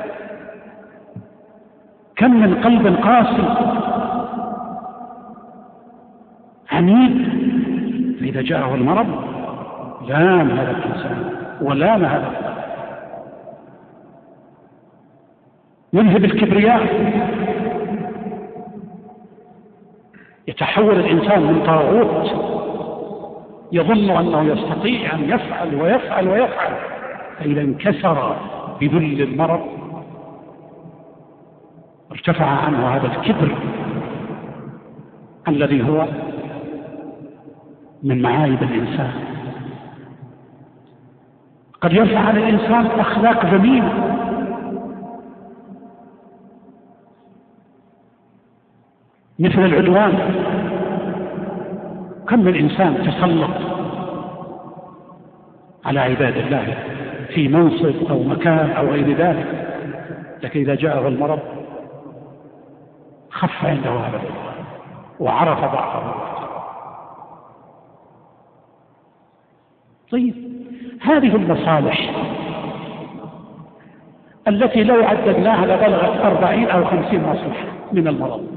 كم من قلب قاسي عنيد، فإذا جاءه المرض لام هذا الإنسان ولام هذا القلب، ينهب الكبرياء، يتحول الإنسان من طاغوت يظن أنه يستطيع أن يفعل ويفعل ويفعل، فإذا انكسر بذل المرض ارتفع عنه هذا الكبر الذي هو من معايب الإنسان. قد يرفع عن الإنسان أخلاق ذميمة، مثل العدوان. كم من إنسان تسلط على عباد الله في منصب أو مكان أو غير ذلك، لكن إذا جاءه المرض خف عنده هذا وعرف ضعفه. طيب هذه المصالح التي لو عددناها لبلغت 40 أو 50 مصلحة من المرض،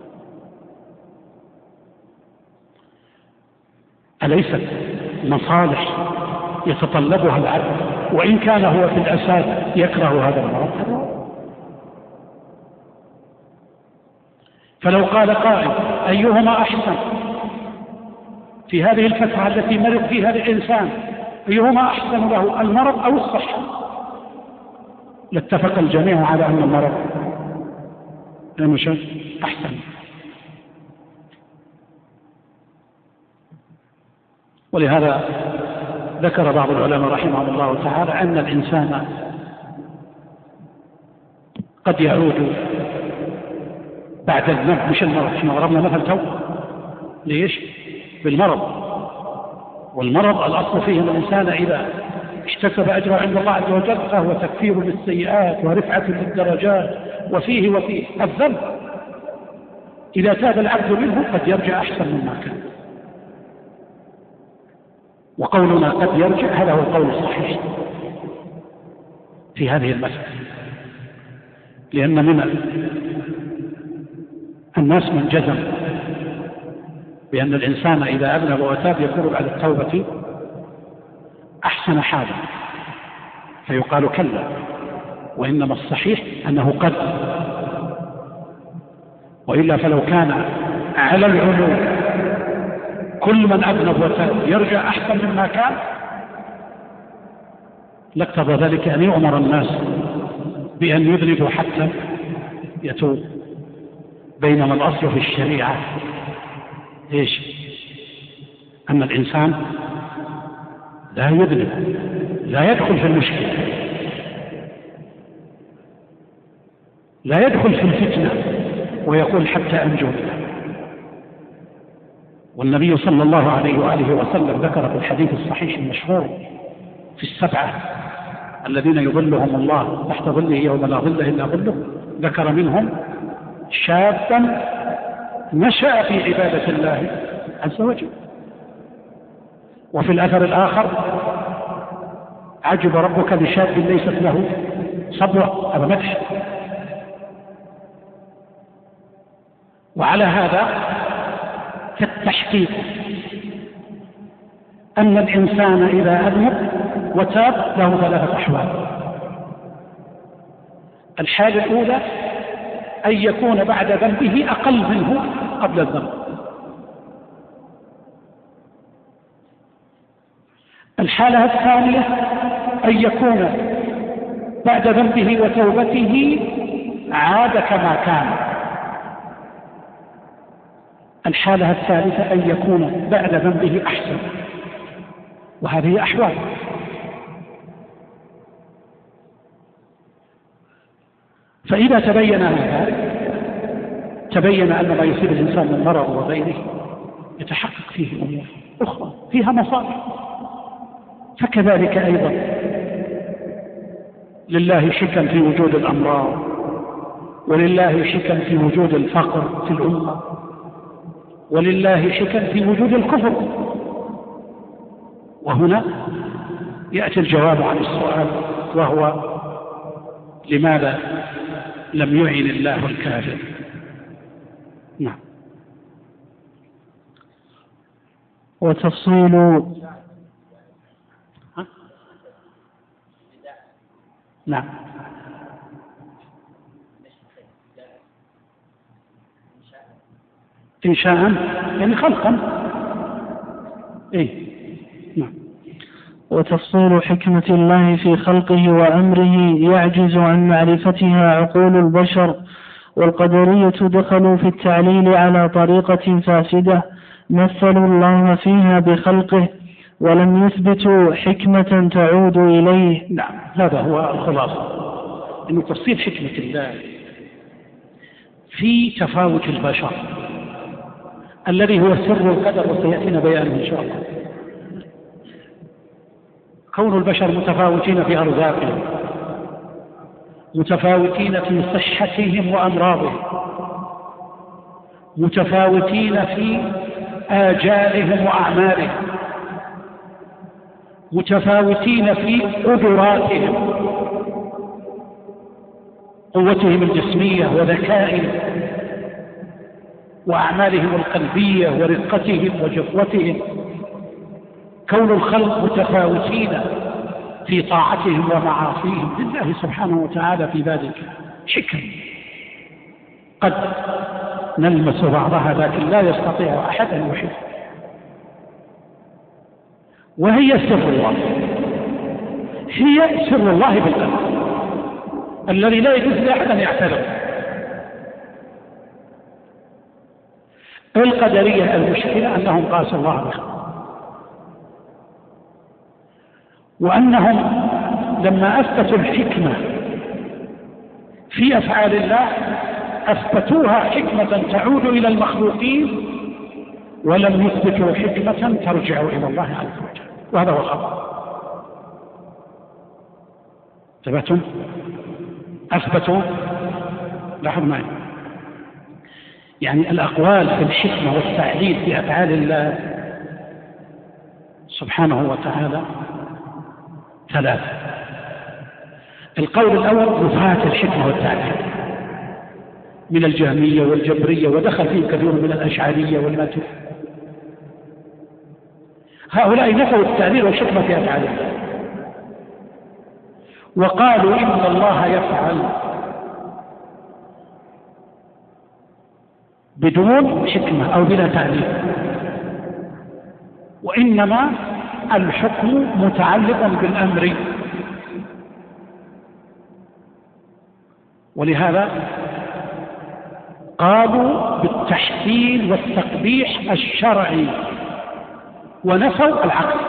أليست مصالح يتطلبها العبد وإن كان هو في الأساس يكره هذا المرض؟ فلو قال قائل أيهما أحسن في هذه الفترة التي مرض فيها الإنسان، أيهما أحسن له المرض أو الصحة، لاتفق الجميع على أن المرض أحسن. ولهذا ذكر بعض العلماء رحمه الله تعالى أن الإنسان قد يعود بعد المرض، مش المرض، احنا ضربنا مثل تو ليش؟ بالمرض. والمرض الأصل فيه أن الإنسان إذا اكتسب أجره عند الله عز وجل فهو تكفير للسيئات ورفعة للدرجات، وفيه الذنب إذا تاب العبد منه قد يرجع أحسن مما كان. وقولنا قد يرجع هذا هو القول الصحيح في هذه المسألة، لأن من الناس من جزم بأن الإنسان إذا أذنب وتاب يكون بعد التوبة أحسن حالا، فيقال كلا، وإنما الصحيح أنه قد، وإلا فلو كان على العموم كل من أذنب وتاب يرجع أحسن مما كان لاقتضى ذلك أن يؤمر الناس بأن يذنبوا حتى يتوب، بينما الأصل في الشريعة إيش؟ أن الإنسان لا يذنب، لا يدخل في المشكلة، لا يدخل في الفتنة ويقول حتى أنجو منها. والنبي صلى الله عليه وآله وسلم ذكر في الحديث الصحيح المشهور في السبعة الذين يظلهم الله تحت ظله يوم لا ظل إلا ظله، ذكر منهم شابا نشأ في عبادة الله عز وجل. وفي الأثر الآخر عجب ربك لشاب ليست له صبوة، هذا مدح. وعلى هذا فالتحقيق أن الإنسان إذا أذنب وتاب له ثلاثة أحوال. الحالة الأولى أن يكون بعد ذنبه أقل منه قبل الذنب. الحالة الثانية أن يكون بعد ذنبه وتوبته عاد كما كان. الحالة الثالثة أن يكون بعد ذنبه أحسن. وهذه أحوال. فإذا تبين هذا تبين أن ما يصيب الإنسان من مرض وغيره يتحقق فيه أمور أخرى فيها مصالح. فكذلك أيضا لله حكم في وجود الأمراض، ولله حكم في وجود الفقر في الأمة، ولله حكم في وجود الكفر. وهنا يأتي الجواب عن السؤال، وهو لماذا لم يعن الله الكافر؟ نعم. وتفصيل نعم. إنشاء يعني خلقا. إيه؟ نعم. وتفصيل حكمة الله في خلقه وأمره يعجز عن معرفتها عقول البشر، والقدرية دخلوا في التعليل على طريقة فاسدة مثلوا الله فيها بخلقه ولم يثبتوا حكمة تعود إليه. نعم، هذا هو الخلاصة، إنه تفصيل حكمة الله في تفاوت البشر الذي هو سر القدر، وسيأتينا بيانه إن شاء الله. كون البشر متفاوتين في أرزاقهم، متفاوتين في صحتهم وأمراضهم، متفاوتين في آجالهم وأعمالهم، متفاوتين في قدراتهم، قوتهم الجسمية وذكائهم وأعمالهم القلبية ورقتهم وجفوتهم. كون الخلق متفاوتين في طاعتهم ومعاصيهم لله سبحانه وتعالى في ذلك حكم قد نلمس بعضها، لكن لا يستطيع أحد أن يحب. وهي سر الله، هي سر الله بالأمر الذي لا يجوز لأحد أن يعترض. القدرية المشكلة أنهم قاسوا الله بخلقه، وأنهم لما أثبتوا الحكمة في أفعال الله أثبتوها حكمة تعود إلى المخلوقين، ولم يثبتوا حكمة ترجع إلى الله عز وجل، وهذا هو الخطأ. ثبتوا أثبتوا، لاحظ معي، يعني الأقوال في الحكمة والتعليل في أفعال الله سبحانه وتعالى ثلاثة. القول الأول نفاة الحكمة والتعليل من الجهمية والجبرية، ودخل فيه كثير من الأشعرية والماتريدية. هؤلاء نفوا التعليل والحكمة في أفعال الله، وقالوا إن الله يفعل بدون حكمة أو بلا تعليل، وإنما الحكم متعلق بالأمر. ولهذا قالوا بالتحسين والتقبيح الشرعي ونفوا العقل،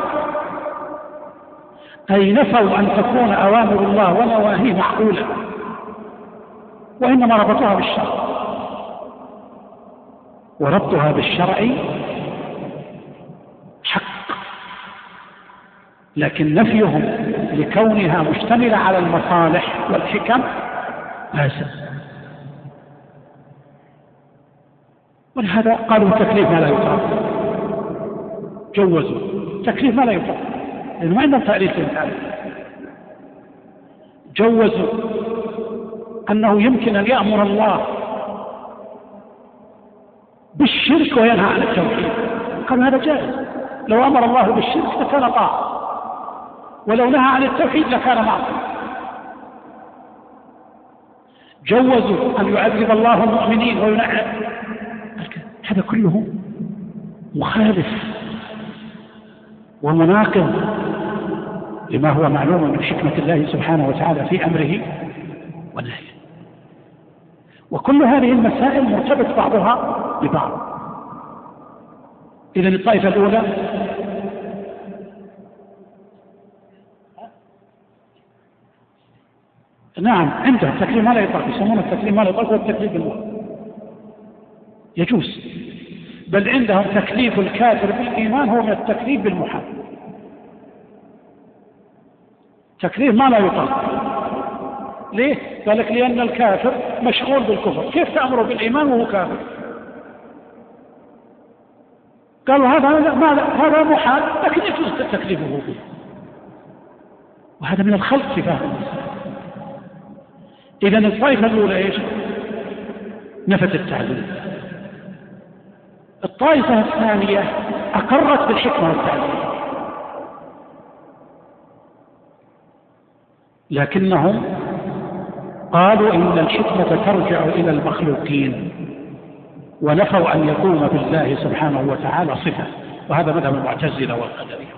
أي نفوا أن تكون أوامر الله ونواهيه معقولة، وإنما ربطوها بالشرع، وربطها بالشرع حق، لكن نفيهم لكونها مشتملة على المصالح والحكم فاسد. ولهذا قالوا تكليف ما لا يطاق، جوزوا تكليف ما لا يطاق لأنه ما عندهم تعريف للتعريف. جوزوا أنه يمكن أن يأمر الله بالشرك وينهى عن التوحيد، قالوا هذا جائز، لو أمر الله بالشرك لكان طاعة، ولو نهى عن التوحيد لكان معصية. جوزوا أن يعذب الله المؤمنين وينعم، هذا كله مخالف ومناقض لما هو معلوم من حكمة الله سبحانه وتعالى في أمره والنهي. وكل هذه المسائل مرتبط بعضها ببعض. إذن الطائفة الأولى نعم عندهم تكليف ما لا يطاق، يسمونه التكليف ما لا يطاق، هو التكليف بالمحال يجوز، بل عندهم تكليف الكافر بالإيمان هو من التكليف بالمحال، تكليف ما لا يطاق. ليه؟ قال لك لأن الكافر مشغول بالكفر، كيف تأمره بالإيمان وهو كافر؟ قالوا هذا محال لكن يجوز تكليفه به، وهذا من الخلط في فهم المسألة. إذن الطائفة الأولى إيش؟ نفت التعليل. الطائفة الثانية أقرت بالحكمة والتعليل، لكنهم قالوا إن الحكمة ترجع إلى المخلوقين، ونفوا أن يقوم بالله سبحانه وتعالى صفة، وهذا مذهب المعتزلة والقدرية.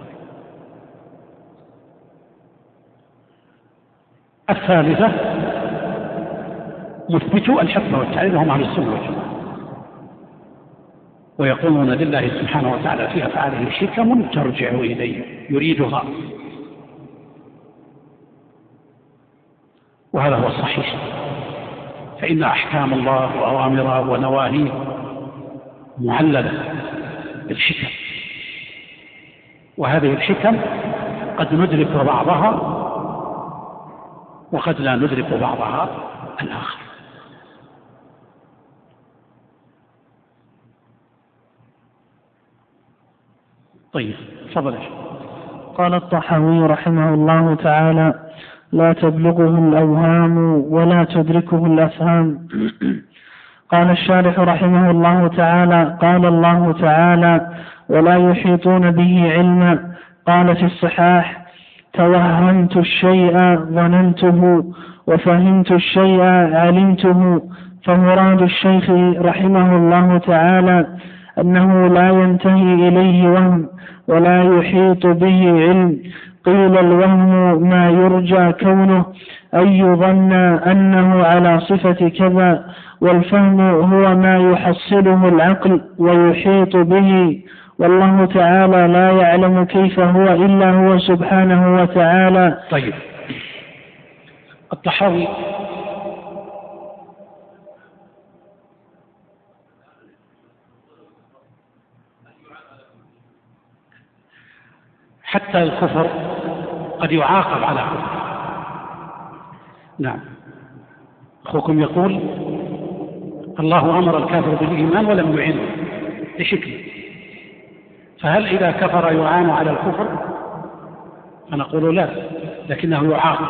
الثالثة مثبتوا الحكمة والتعليل وهم أهل السنة والجماعة، ويقولون لله سبحانه وتعالى في أفعاله حكم ترجع إليه يريدها، وهذا هو الصحيح، فإن أحكام الله وأوامره ونواهيه معللة بالحكم، وهذه الحكم قد ندرك بعضها وقد لا ندرك بعضها الآخر. طيب تفضل. قال الطحاوي رحمه الله تعالى: لا تبلغه الأوهام ولا تدركه الأفهام. قال الشارح رحمه الله تعالى: قال الله تعالى: ولا يحيطون به علما. قال في الصحاح: توهمت الشيء ظننته وفهمت الشيء علمته. فمراد الشيخ رحمه الله تعالى أنه لا ينتهي إليه وهم ولا يحيط به علم. قيل الوهم ما يرجى كونه، أي يظن أنه على صفة كذا، والفهم هو ما يحصله العقل ويحيط به، والله تعالى لا يعلم كيف هو إلا هو سبحانه وتعالى. طيب الطحاوي حتى الكفر قد يعاقب على كفر. نعم، أخوكم يقول الله أمر الكافر بالإيمان ولم يعنه لحكمة، فهل إذا كفر يعان على الكفر؟ فنقول لا، لكنه يعاقب،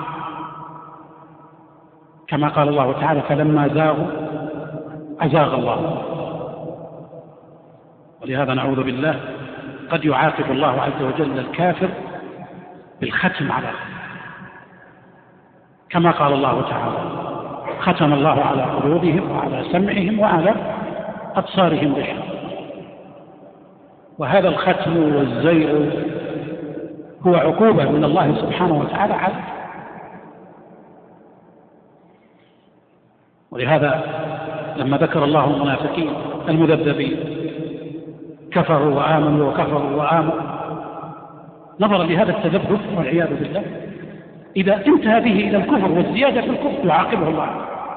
كما قال الله تعالى: فلما زاغوا أزاغ الله. ولهذا نعوذ بالله قد يعاقب الله عز وجل الكافر بالختم على، كما قال الله تعالى: ختم الله على قلوبهم وعلى سمعهم وعلى أبصارهم غشاوة. وهذا الختم والزيغ هو عقوبة من الله سبحانه وتعالى على. ولهذا لما ذكر الله المنافقين المذبذبين كفروا وآمنوا وكفروا وآمنوا نظرا لهذا التذبذب والعياذ بالله، إذا انتهى به إلى الكفر والزيادة في الكفر يعاقبه الله.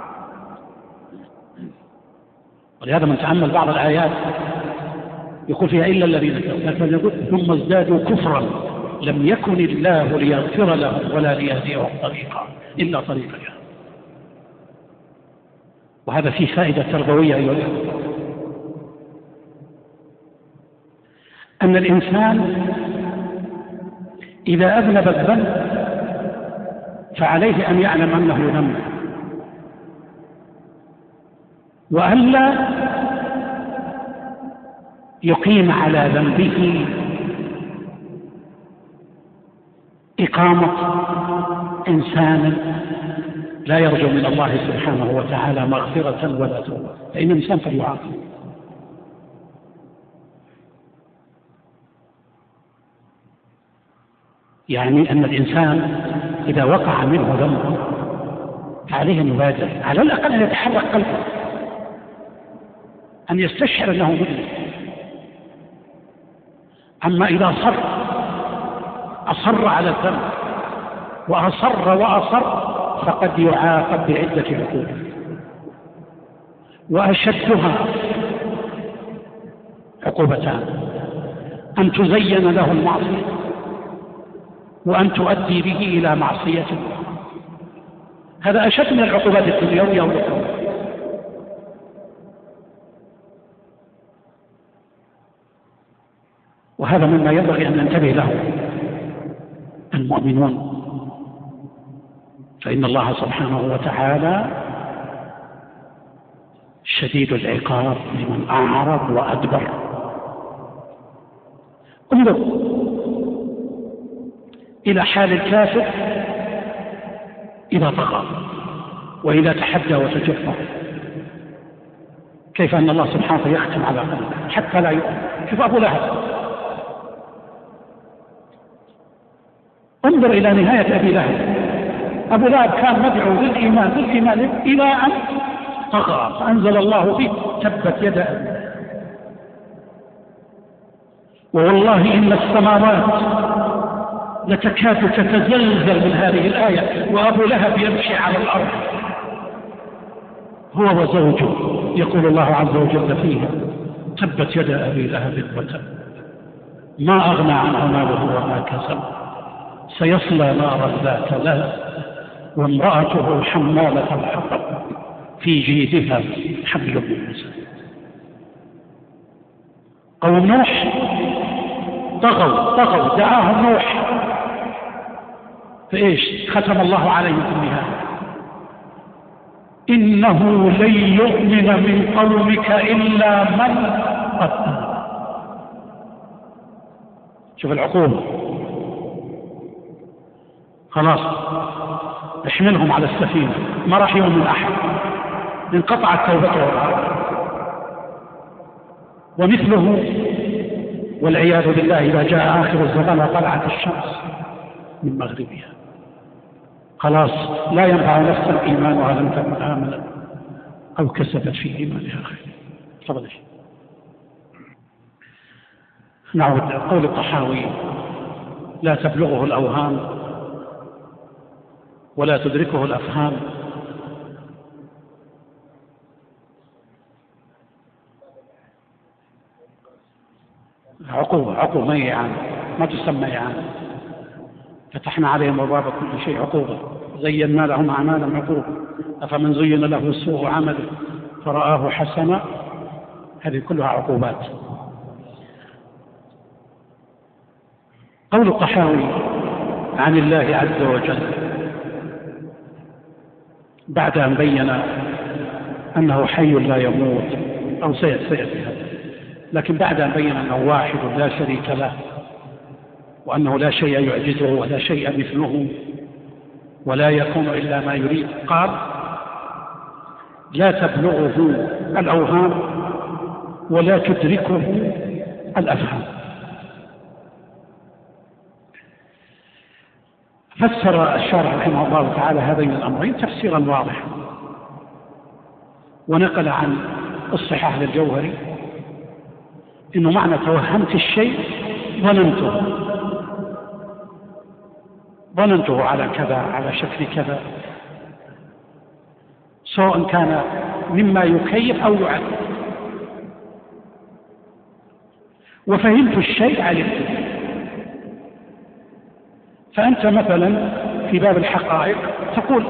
ولهذا من تأمل بعض الآيات يقول فيها إلا الذين كفروا ثم ازدادوا كفرا لم يكن الله ليغفر لهم ولا ليهديهم طريقا إلا طريق جهنم. وهذا فيه فائدة تربوية أيها الأخوة، أن الإنسان إذا أذنب الذنب فعليه أن يعلم أنه ذنب، وألا يقيم على ذنبه إقامة إنسان لا يرجو من الله سبحانه وتعالى مغفرة ولا توبة، فإن الإنسان فليعاقب. يعني أن الإنسان إذا وقع منه ذنب فعليه أن يبادر، على الأقل أن يتحرك قلبه، أن يستشعر أنه مذنب. أما إذا أصر على الذنب وأصر فقد يعاقب بعدة عقوبات، وأشدها عقوبتان: أن تزين له المعصية، وأن تؤدي به إلى معصية الله. هذا أشد من العقوبات الدنيوية والأخرى. وهذا مما ينبغي أن ننتبه له المؤمنون، فإن الله سبحانه وتعالى شديد العقاب لمن أعرض وأدبر. انظر إلى حال الكافر إذا طغى وإذا تحدى وتجفر، كيف أن الله سبحانه يختم على قلبه حتى لا يؤمن. شوف أبو لهب، انظر إلى نهاية أبي لهب. أبو لهب كان مدعو للإيمان إلى أن طغى، فأنزل الله فيه تبت يد أبي. والله إن السماوات لتكاد تتزلزل من هذه الآية وأبو لهب يمشي على الأرض هو وزوجه، يقول الله عز وجل فيها: تبت يد أبي لهب وتب ما أغنى عنه ماله وما كسب سيصلى نارا ذات لهب وامرأته حمالة الحطب في جيدها حبل من مسد. قوم نوح طغوا دعاهم نوح، فإيش ختم الله عليهم في النهاية: إنه لن يؤمن من قومك إلا من قد آمن. شوف العقوبة، خلاص احملهم على السفينة، ما راح يؤمن أحد، انقطعت توبته. ومثله والعياذ بالله إذا جاء آخر الزمان وطلعت الشمس من مغربها، خلاص لا ينفع نفسا إيمانها لم تكن آمنت أو كسبت في إيمانها خير. تفضل. نعود قول الطحاوي: لا تبلغه الأوهام ولا تدركه الأفهام. عقوبة ما هي إعانة، ما تسمى إعانة. فتحنا عليهم أبواب كل شيء عقوبة، زينا لهم أعمالا عقوبة. أفمن زين له سوء عمله فرآه حسنا، هذه كلها عقوبات. قول الطحاوي عن الله عز وجل بعد أن بين أنه حي لا يموت، أو سيأتي هذا، لكن بعد أن بين أنه واحد لا شريك له، وأنه لا شيء يعجزه ولا شيء مثله ولا يكون إلا ما يريد، قال: لا تبلغه الأوهام ولا تدركه الأفهام. فسر الشارح رحمه الله تعالى هذين الأمرين تفسيرا واضحا، ونقل عن الصحاح للجوهري إنه معنى توهمت الشيء ظننته على كذا، على شكل كذا، سواء كان مما يكيف أو يعد. وفهمت الشيء علمته. فأنت مثلا في باب الحقائق تقول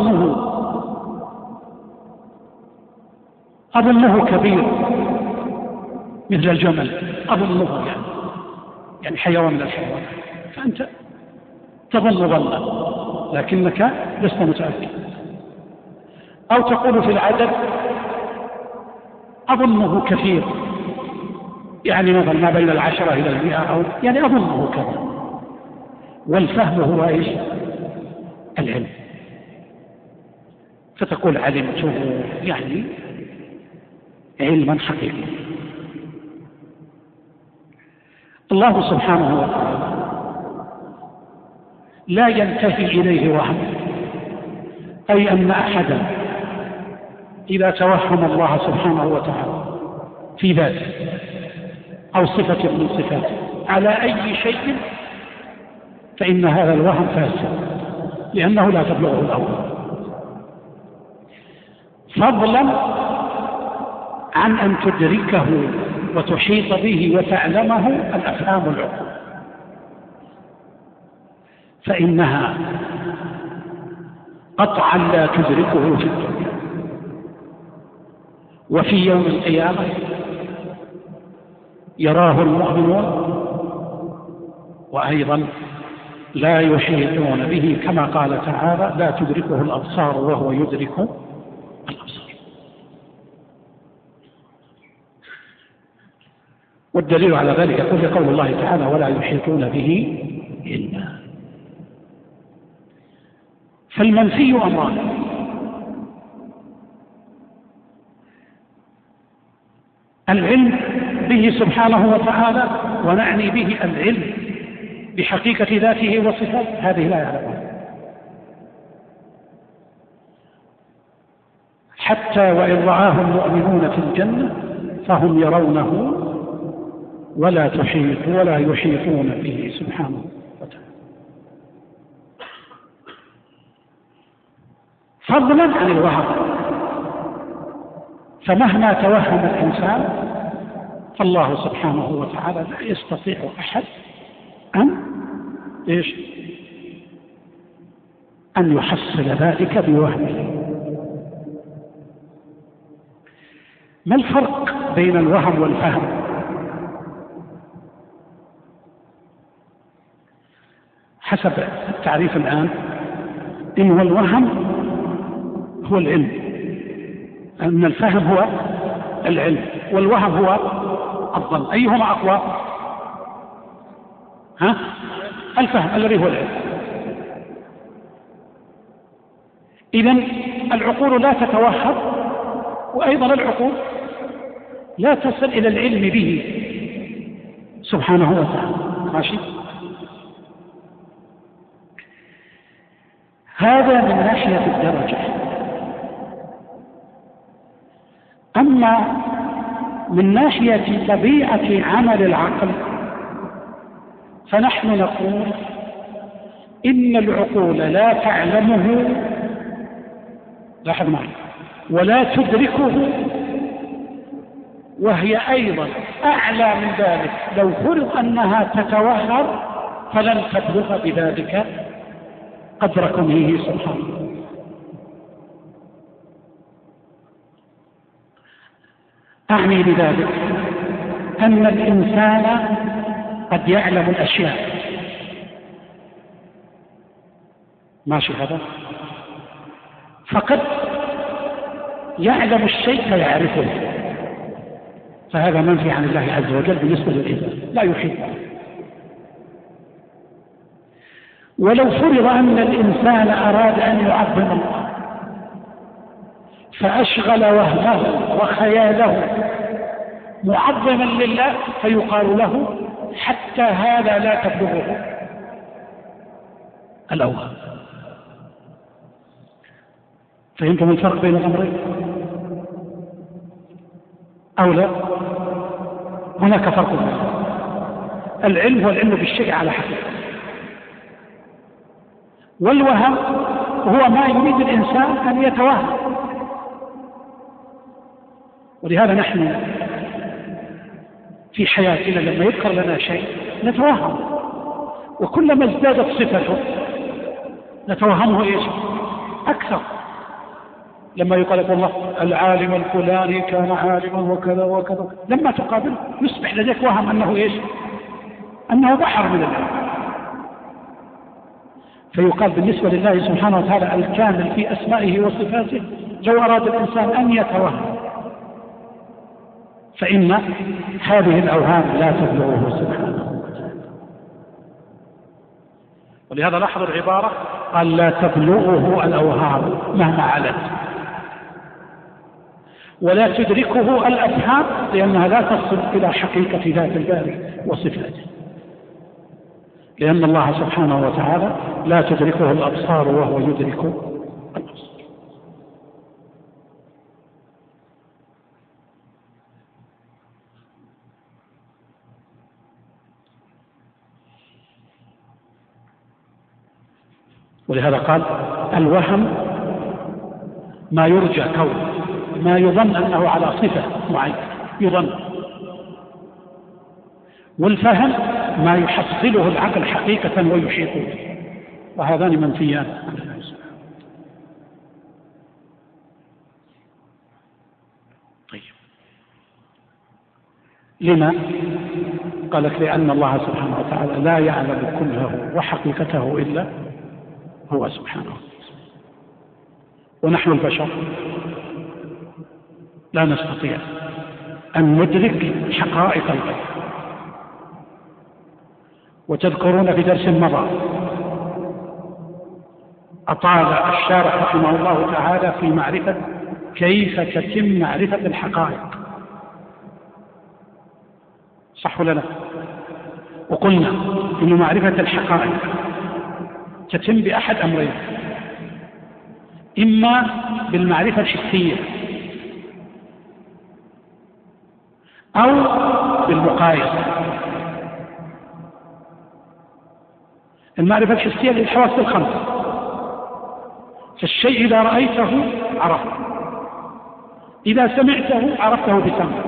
أظنه كبير مثل الجمل، أظنه يعني حيوان من الحيوانات، فأنت تظن ظنا لكنك لست متأكد. أو تقول في العدد أظنه كثير، يعني مثلا ما بين 10 إلى 100، أو يعني أظنه كذا. والفهم هو إيش؟ العلم. فتقول علمته يعني علما حقيقيا. الله سبحانه وتعالى لا ينتهي إليه وهم، أي أن أحدا إذا توهم الله سبحانه وتعالى في ذاته أو صفة من صفاته على أي شيء فإن هذا الوهم فاسد، لأنه لا تبلغه الأول، فضلا عن أن تدركه وتحيط به وتعلمه الأفهام والعقول، فإنها قطعا لا تدركه في الدنيا، وفي يوم القيامة يراه المؤمنون وأيضا لا يحيطون به، كما قال تعالى لا تدركه الأبصار وهو يدرك الأبصار. والدليل على ذلك قول الله تعالى ولا يحيطون به علما. فالمنفي أمران: العلم به سبحانه وتعالى، ونعني به العلم بحقيقة ذاته وصفاته، هذه لا يعلمها، حتى وإن رآه المؤمنون في الجنة فهم يرونه ولا يحيطون به سبحانه وتعالى، فضلا عن الوهم. فمهما توهم الإنسان فالله سبحانه وتعالى لا يستطيع أحد أن يحصل ذلك بوهمه. ما الفرق بين الوهم والفهم؟ حسب التعريف الآن إن الوهم هو العلم، أن الفهم هو العلم، والوهم هو الظن. أيهما أقوى؟ الفهم الذي هو العلم. إذن العقول لا تتوهم، وأيضا العقول لا تصل إلى العلم به سبحانه وتعالى. ماشي؟ هذا من ناحية الدرجة. أما من ناحية طبيعة عمل العقل فنحن نقول إن العقول لا تعلمه، لاحظ معي، ولا تدركه، وهي أيضا أعلى من ذلك. لو فرض أنها تتوهم فلن تبلغ بذلك قدر كونه سبحانه. أعني بذلك أن الإنسان قد يعلم الأشياء، ماشي هذا، فقد يعلم الشيء فيعرفه، فهذا منفي عن الله عز وجل بالنسبة للإنسان، لا يحيط. ولو فرض أن الإنسان أراد أن يعظم الله فأشغل وهمه وخياله معظما لله فيقال له حتى هذا لا تبلغه الأوهام. فهمتم الفرق بين الأمرين؟ أو لا؟ هناك فرق بين العلم هو العلم بالشيء على حقيقة، والوهم هو ما يريد الإنسان أن يتوهم. ولهذا نحن في حياتنا لما يذكر لنا شيء نتوهم، وكلما ازدادت صفته نتوهمه ايش أكثر. لما يقال لك والله العالم الفلاني كان عالما وكذا وكذا، لما تقابله يصبح لديك وهم أنه ايش؟ أنه بحر من العلم. فيقال بالنسبة لله سبحانه وتعالى الكامل في أسمائه وصفاته، لو أراد الإنسان أن يتوهم فإن هذه الأوهام لا تبلغه سبحانه وتعالى. ولهذا لاحظوا العبارة قال لا تبلغه الأوهام مهما علت، ولا تدركه الأفهام لأنها لا تصل إلى حقيقة ذات الباري وصفاته، لأن الله سبحانه وتعالى لا تدركه الأبصار وهو يدرك الأبصار. ولهذا قال الوهم ما يرجى كونه، ما يظن أنه على صفة معينة يظن، والفهم ما يحصله العقل حقيقة ويحيط به، وهذان منفيان عن الله سبحانه. طيب لما؟ قالت لأن الله سبحانه وتعالى لا يعلم كله وحقيقته إلا هو سبحانه، ونحن البشر لا نستطيع أن ندرك حقائق الغيب. وتذكرون في درس مضى أطال الشارح رحمه الله تعالى في معرفة كيف تتم معرفة الحقائق، صح ولا لا؟ وقلنا إن معرفة الحقائق تتم بأحد أمرين، إما بالمعرفة الحسية أو بالمقايسة. المعرفة الحسية للحواس الخمسة، فالشيء إذا رأيته عرفته، إذا سمعته عرفته بسمعه،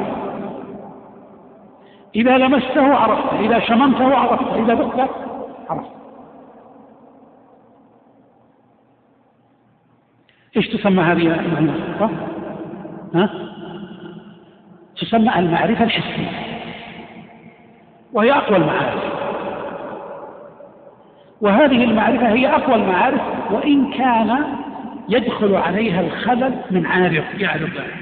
إذا لمسته عرفته، إذا شممته عرفته، إذا ذقته عرفته. إيش تسمى هذه المعرفة؟ تسمى المعرفة الحسية، وهي أقوى المعارف. وهذه المعرفة هي أقوى المعارف، وإن كان يدخل عليها الخلل من عارض يعرض ذلك،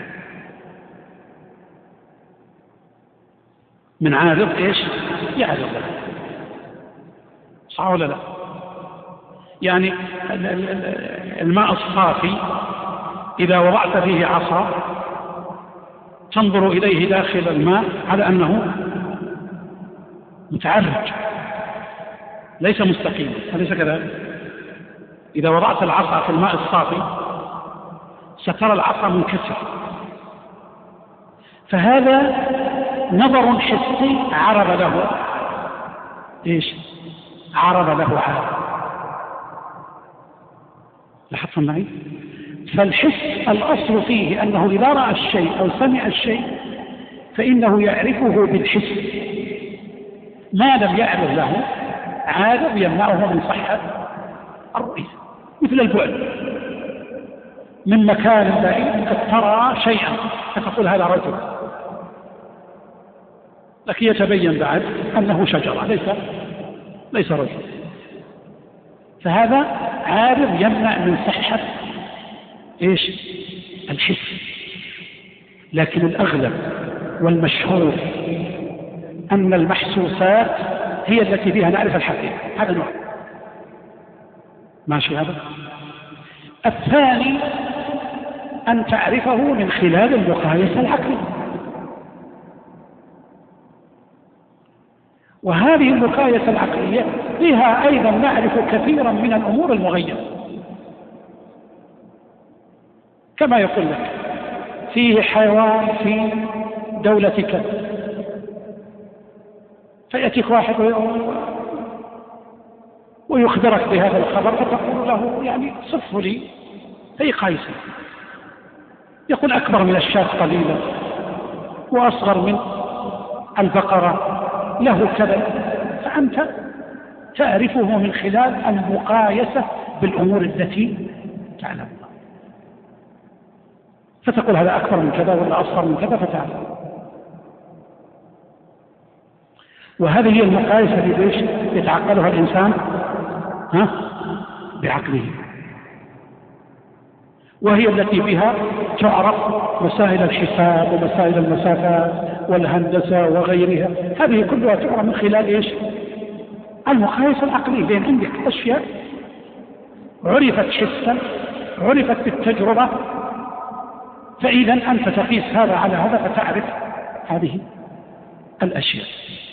من عارض إيش؟ يعرض ذلك، صح ولا لا؟ يعني الماء الصافي إذا وضعت فيه عصا تنظر إليه داخل الماء على أنه متعرج ليس مستقيما، أليس كذلك؟ إذا وضعت العصا في الماء الصافي سترى العصا منكسر. فهذا نظر حسي عرض له إيش؟ عرض له عارض. لاحظتم معي؟ فالحس الأصل فيه أنه إذا رأى الشيء أو سمع الشيء فإنه يعرفه بالحس، ما لم يعرف له عارض يمنعه من صحة الرؤية، مثل البعد من مكان بعيد قد ترى شيئا فتقول هذا رجل، لكن يتبين بعد أنه شجرة ليس رجل. فهذا عارض يمنع من صحة إيش؟ الحس. لكن الأغلب والمشهور أن المحسوسات هي التي فيها نعرف الحقيقة، هذا نوع ماشي. هذا الثاني أن تعرفه من خلال المقايسة العقلية، وهذه المقايسة العقلية بها أيضا نعرف كثيرا من الأمور المغيبة، كما يقول لك فيه حيوان في دولة كذا، فيأتيك واحد ويخبرك بهذا الخبر فتقول له يعني صفه لي، أي قيس، يقول أكبر من الشاة قليلا وأصغر من البقرة، له كذا، فأنت تعرفه من خلال المقايسة بالأمور التي تعلمها، فتقول هذا أكبر من كذا ولا أصغر من كذا فتعلم. وهذه هي المقايسة اللي يتعقلها الإنسان بعقله، وهي التي بها تعرف مسائل الحساب ومسائل المسافات والهندسة وغيرها، هذه كلها تعرف من خلال المقايسة العقلية، لأن عندك أشياء عرفت حسا، عرفت بالتجربة، فإذا أنت تقيس هذا على هذا فتعرف هذه الأشياء.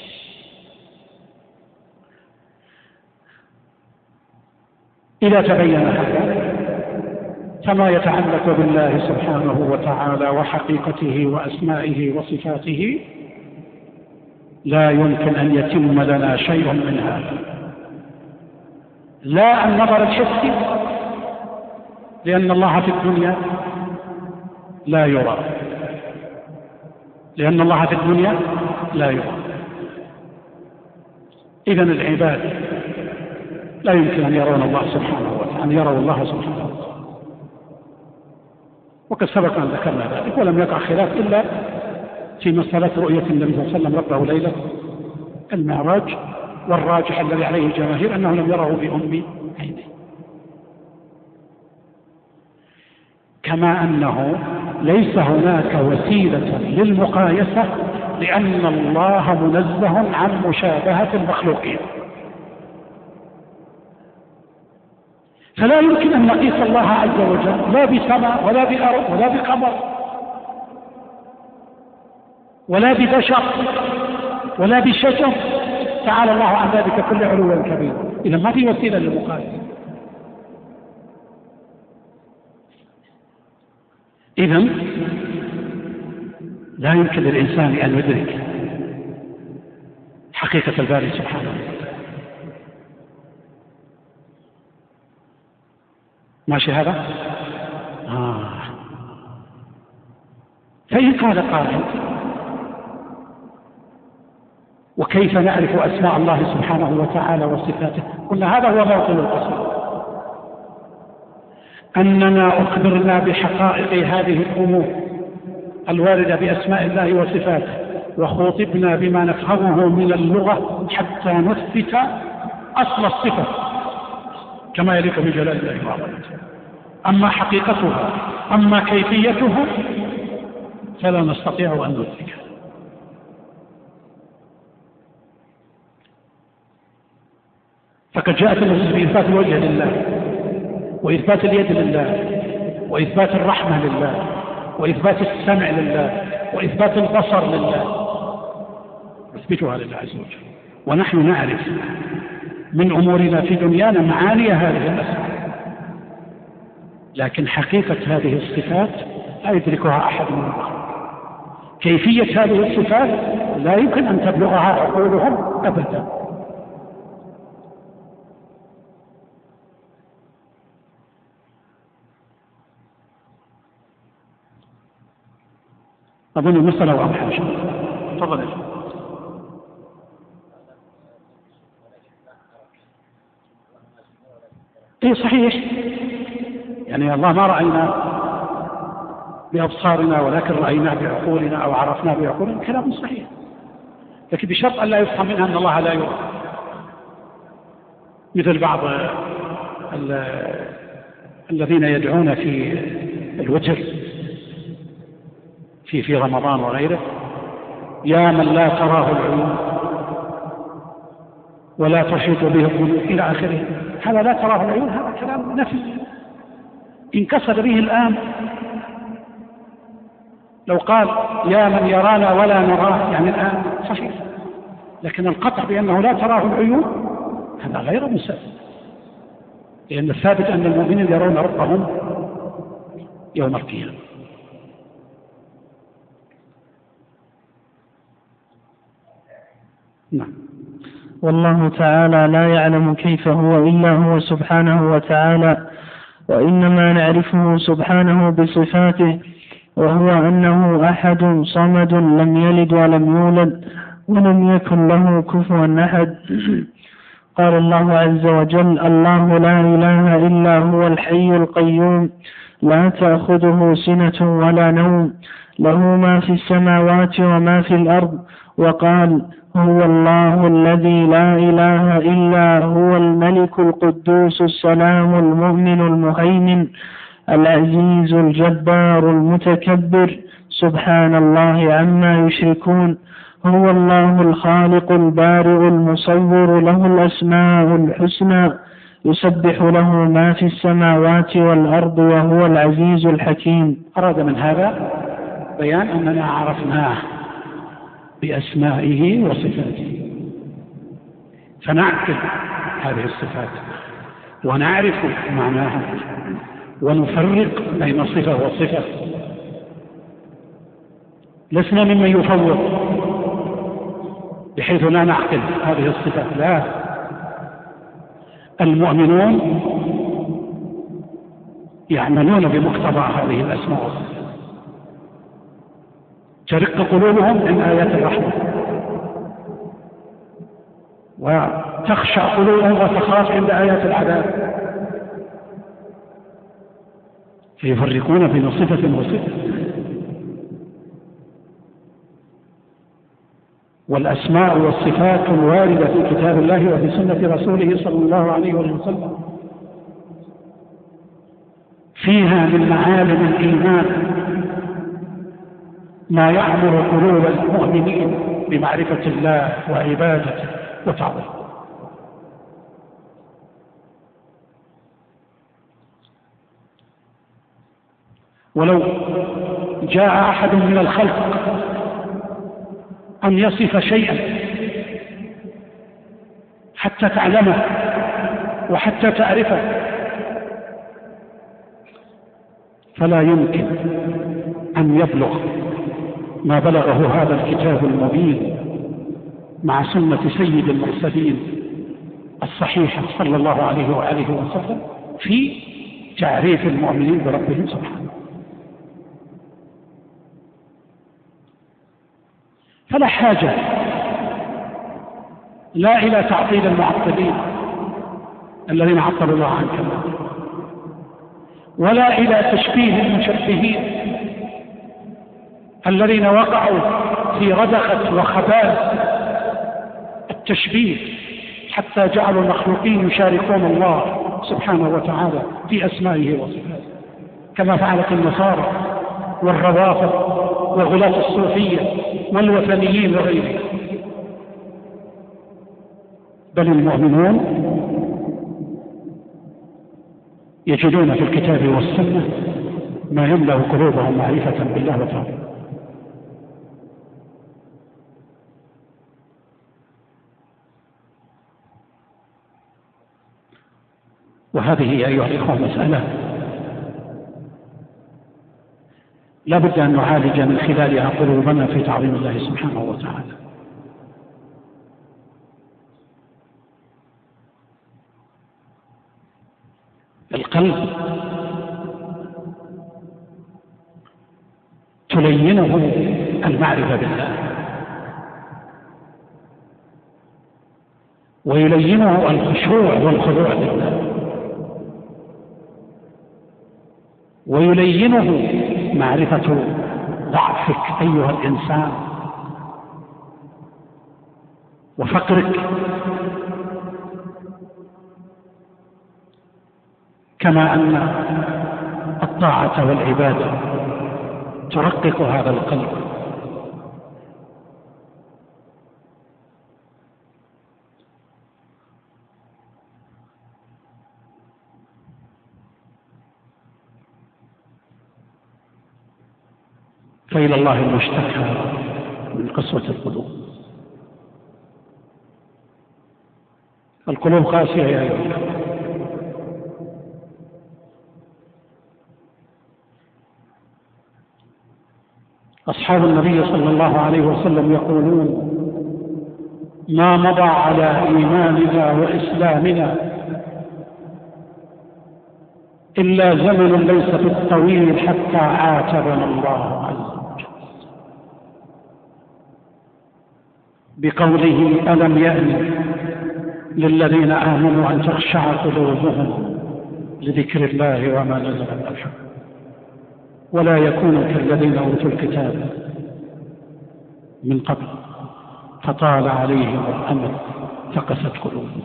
إذا تبين هذا فما يتعلق بالله سبحانه وتعالى وحقيقته وأسمائه وصفاته لا يمكن أن يتم لنا شيء من هذا، لا النظر الحسي، لأن الله في الدنيا لا يرى، لأن الله في الدنيا لا يرى. إذن العباد لا يمكن أن يرون الله سبحانه وتعالى، أن يروا الله سبحانه وتعالى، وقد سبق أن ذكرنا ذلك، ولم يقع خلاف إلا في مسألة رؤية النبي صلى الله عليه وسلم ربه ليلة المعراج، والراجح الذي عليه الجماهير أنه لم يره بأم عينه. كما أنه ليس هناك وسيلة للمقايسة، لأن الله منزه عن مشابهة المخلوقين، فلا يمكن أن نقيس الله عز وجل لا بسماء ولا بأرض ولا بقمر ولا ببشر ولا بشجر، تعالى الله عن ذلك كل علو كبير. إذا ما في وسيلة للمقايسة. إذن لا يمكن للإنسان أن يدرك حقيقة الباري سبحانه وتعالى. ماشي هذا؟ فإن قال قائل وكيف نعرف أسماء الله سبحانه وتعالى وصفاته؟ قلنا هذا هو موطن الأصل، أننا أخبرنا بحقائق هذه الأمور الواردة بأسماء الله وصفاته، وخوطبنا بما نفهمه من اللغة حتى نثبت أصل الصفة كما يليق بجلال الله وعظمته. أما حقيقتها، أما كيفيتها، فلا نستطيع أن ندركها. فقد جاءت النصوص بإثبات الوجه لله، وإثبات اليد لله، وإثبات الرحمة لله، وإثبات السمع لله، وإثبات البصر لله، نثبتها لله عز وجل. ونحن نعرف من أمورنا في دنيانا معاني هذه الأسماء، لكن حقيقة هذه الصفات لا يدركها أحد من المخلوقين. كيفية هذه الصفات لا يمكن أن تبلغها عقولهم أبدا. أظن المسألة واضحة إن شاء الله. تفضل. إيه صحيح، يعني الله ما رأينا بأبصارنا ولكن رأينا بعقولنا أو عرفنا بعقولنا، كلام صحيح، لكن بشرط أن لا يفهم منها أن الله لا يرى، مثل بعض الذين يدعون في الوتر في رمضان وغيره: يا من لا تراه العيون ولا تحيط به القلوب إلى آخره. هذا لا تراه العيون هذا كلام نفي، إن كسر به الآن لو قال يا من يرانا ولا نراه يعني الآن صحيح، لكن القطع بأنه لا تراه العيون هذا غير مسلم، لأن الثابت أن المؤمنين يرون ربهم يوم القيامة. نعم. والله تعالى لا يعلم كيف هو إلا هو سبحانه وتعالى، وإنما نعرفه سبحانه بصفاته، وهو أنه أحد صمد لم يلد ولم يولد ولم يكن له كفوا أحد. قال الله عز وجل: الله لا إله إلا هو الحي القيوم لا تأخذه سنة ولا نوم له ما في السماوات وما في الأرض. وقال: هو الله الذي لا إله إلا هو الملك القدوس السلام المؤمن المهيمن العزيز الجبار المتكبر سبحان الله عما يشركون. هو الله الخالق البارئ المصور له الأسماء الحسنى يسبح له ما في السماوات والأرض وهو العزيز الحكيم. أراد من هذا بيان أننا عرفناه بأسمائه وصفاته، فنعقل هذه الصفات ونعرف معناها ونفرق بين صفة وصفة. لسنا ممن يفوض بحيث لا نعقل هذه الصفات، لا، المؤمنون يعملون بمقتضى هذه الأسماء والصفات. ترق قلوبهم من آيات الرحمة، وتخشع قلوبهم وتخاف عند آيات العذاب، فيفرقون بين صفة وصفة. والأسماء والصفات الواردة في كتاب الله وفي سنة رسوله صلى الله عليه وسلم فيها من معالم الإيمان ما يعمر قلوب المؤمنين بمعرفة الله وعبادته وتعظيمه. ولو جاء أحد من الخلق أن يصف شيئا حتى تعلمه وحتى تعرفه، فلا يمكن أن يبلغ ما بلغه هذا الكتاب المبين مع سنة سيد المرسلين الصحيحة صلى الله عليه وآله وسلم في تعريف المؤمنين بربهم سبحانه. فلا حاجة لا إلى تعطيل المعطلين الذين عطلوا الله عن كماله، ولا إلى تشبيه المشبهين الذين وقعوا في ردخة وخبال التشبيه حتى جعلوا المخلوقين يشاركون الله سبحانه وتعالى في أسمائه وصفاته، كما فعلت النصارى والروافض وغلاة الصوفية والوثنيين وغيرهم. بل المؤمنون يجدون في الكتاب والسنة ما يملأ قلوبهم معرفة بالله وتعالى. وهذه أيها الإخوة مسألة لا بد أن نعالج من خلالها قلوبنا في تعظيم الله سبحانه وتعالى. القلب تلينه المعرفة بالله، ويلينه الخشوع والخضوع لله، ويلينه معرفة ضعفك أيها الإنسان وفقرك، كما أن الطاعة والعبادة ترقق هذا القلب. فإلى الله المشتكى من قسوة القلوب. القلوب قاسية يا أيها الأخوة. أصحاب النبي صلى الله عليه وسلم يقولون: ما مضى على إيماننا وإسلامنا إلا زمن ليس بالطويل حتى عاتبنا الله عز وجل بقوله: ألم يأن للذين آمنوا أن تخشع قلوبهم لذكر الله وما نزل من الحق ولا يكونوا كالذين أوتوا الكتاب من قبل فطال عليهم الأمد فقست قلوبهم.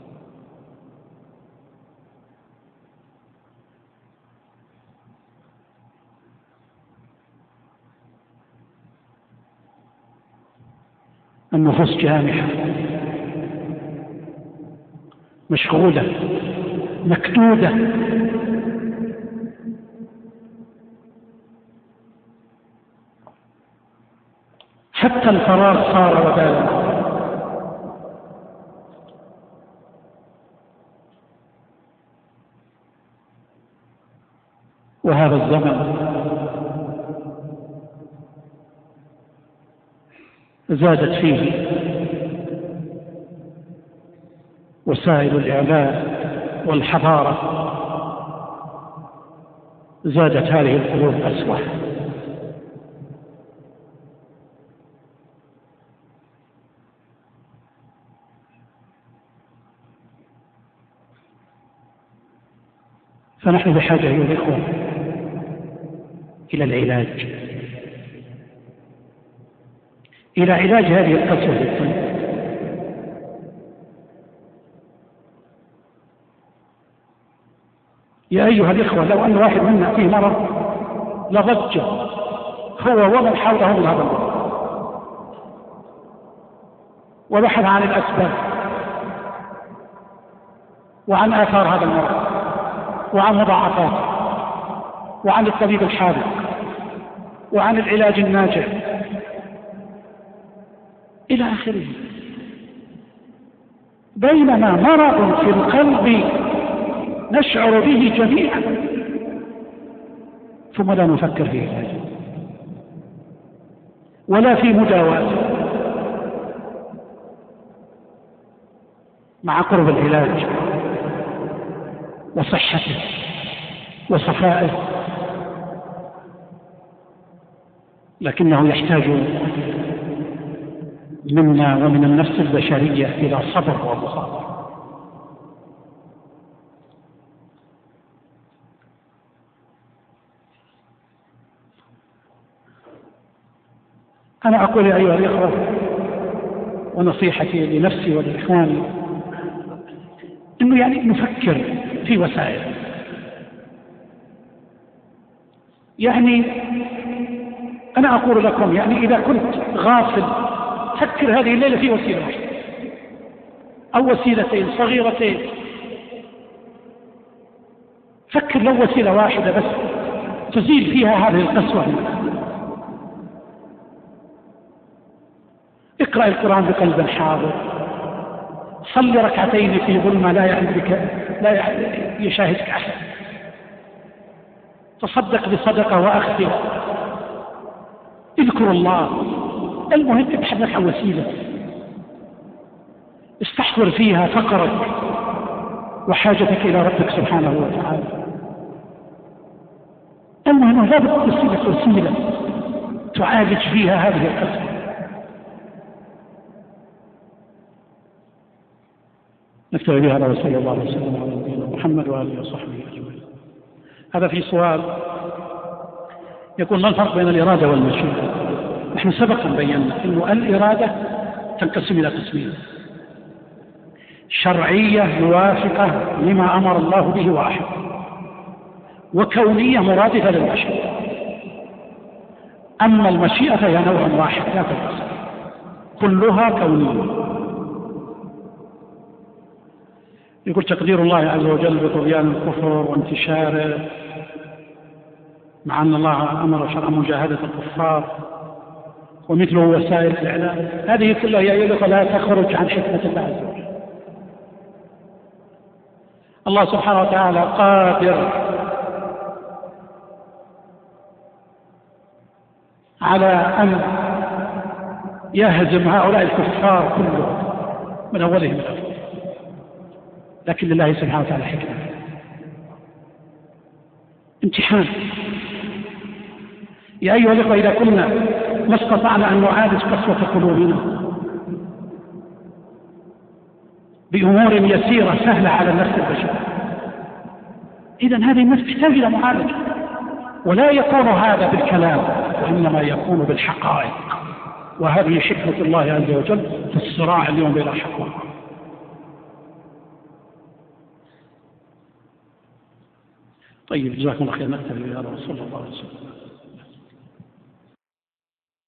النفوس جامحة مشغولة مكدودة، حتى الفراغ صار وبالا. وهذا الزمن زادت فيه وسائل الإعلام والحضارة، زادت هذه القلوب قسوة. فنحن بحاجة أيها الإخوة إلى العلاج، إلى علاج هذه القسوة القلب. يا أيها الإخوة، لو أن واحد منا فيه مرض لضج هو ومن حوله من هذا المرض وبحث عن الأسباب وعن آثار هذا المرض وعن مضاعفاته وعن الطبيب الحاذق وعن العلاج الناجع إلى آخره، بينما مرض في القلب نشعر به جميعا ثم لا نفكر في علاجه ولا في مداواته. مع قرب العلاج وصحته وصفائه، لكنه يحتاج منا ومن النفس البشرية إلى صبر ومصابرة. أنا أقول يا أيها الإخوة، ونصيحتي لنفسي ولإخواني، إنه يعني نفكر في وسائل. يعني أنا أقول لكم، يعني إذا كنت غافل فكر هذه الليلة في وسيلة واحدة أو وسيلتين صغيرتين. فكر لو وسيلة واحدة بس تزيل فيها هذه القسوة. اقرأ القرآن بقلب حاضر، صل ركعتين في ظلمة لا يشاهدك أحد، تصدق بصدقة وأخفها، اذكر الله. المهم ابحث لك عن وسيلة استحضر فيها فقرك وحاجتك إلى ربك سبحانه وتعالى. المهم لا بد وسيلة تعالج فيها هذه القسوة. نكتفي بهذا وصلى الله وسلم على نبينا محمد وآله وصحبه أجمعين. هذا في سؤال يقول: ما الفرق بين الإرادة والمشيئة؟ نحن سبقا بينا أن الإرادة تنقسم إلى قسمين: شرعية موافقة لما أمر الله به وأحب، وكونية مرادفة للمشيئة. أما المشيئة فهي نوع واحد لا تنقسم، كلها كونية. يقول: تقدير الله عز وجل بطغيان الكفر وانتشاره، مع أن الله أمر شرعا مجاهدة الكفار ومثله وسائل الإعلام، هذه كلها لا تخرج عن حكمة الله عز وجل. الله سبحانه وتعالى قادر على أن يهزم هؤلاء الكفار كلهم من أولهم إلى آخرهم، لكن لله سبحانه وتعالى حكمة. امتحان. يا أيها الإخوة، إذا كنا ما استطعنا أن نعالج قسوة قلوبنا بأمور يسيرة سهلة على النفس البشرية، إذن هذه النفس تحتاج إلى معالجة، ولا يكون هذا بالكلام وإنما يكون بالحقائق، وهذه حكمة الله عز وجل في الصراع اليوم بين الحق والباطل. طيب، جزاكم الله خير. نكتفي بهذا وصلى الله عليه وسلم.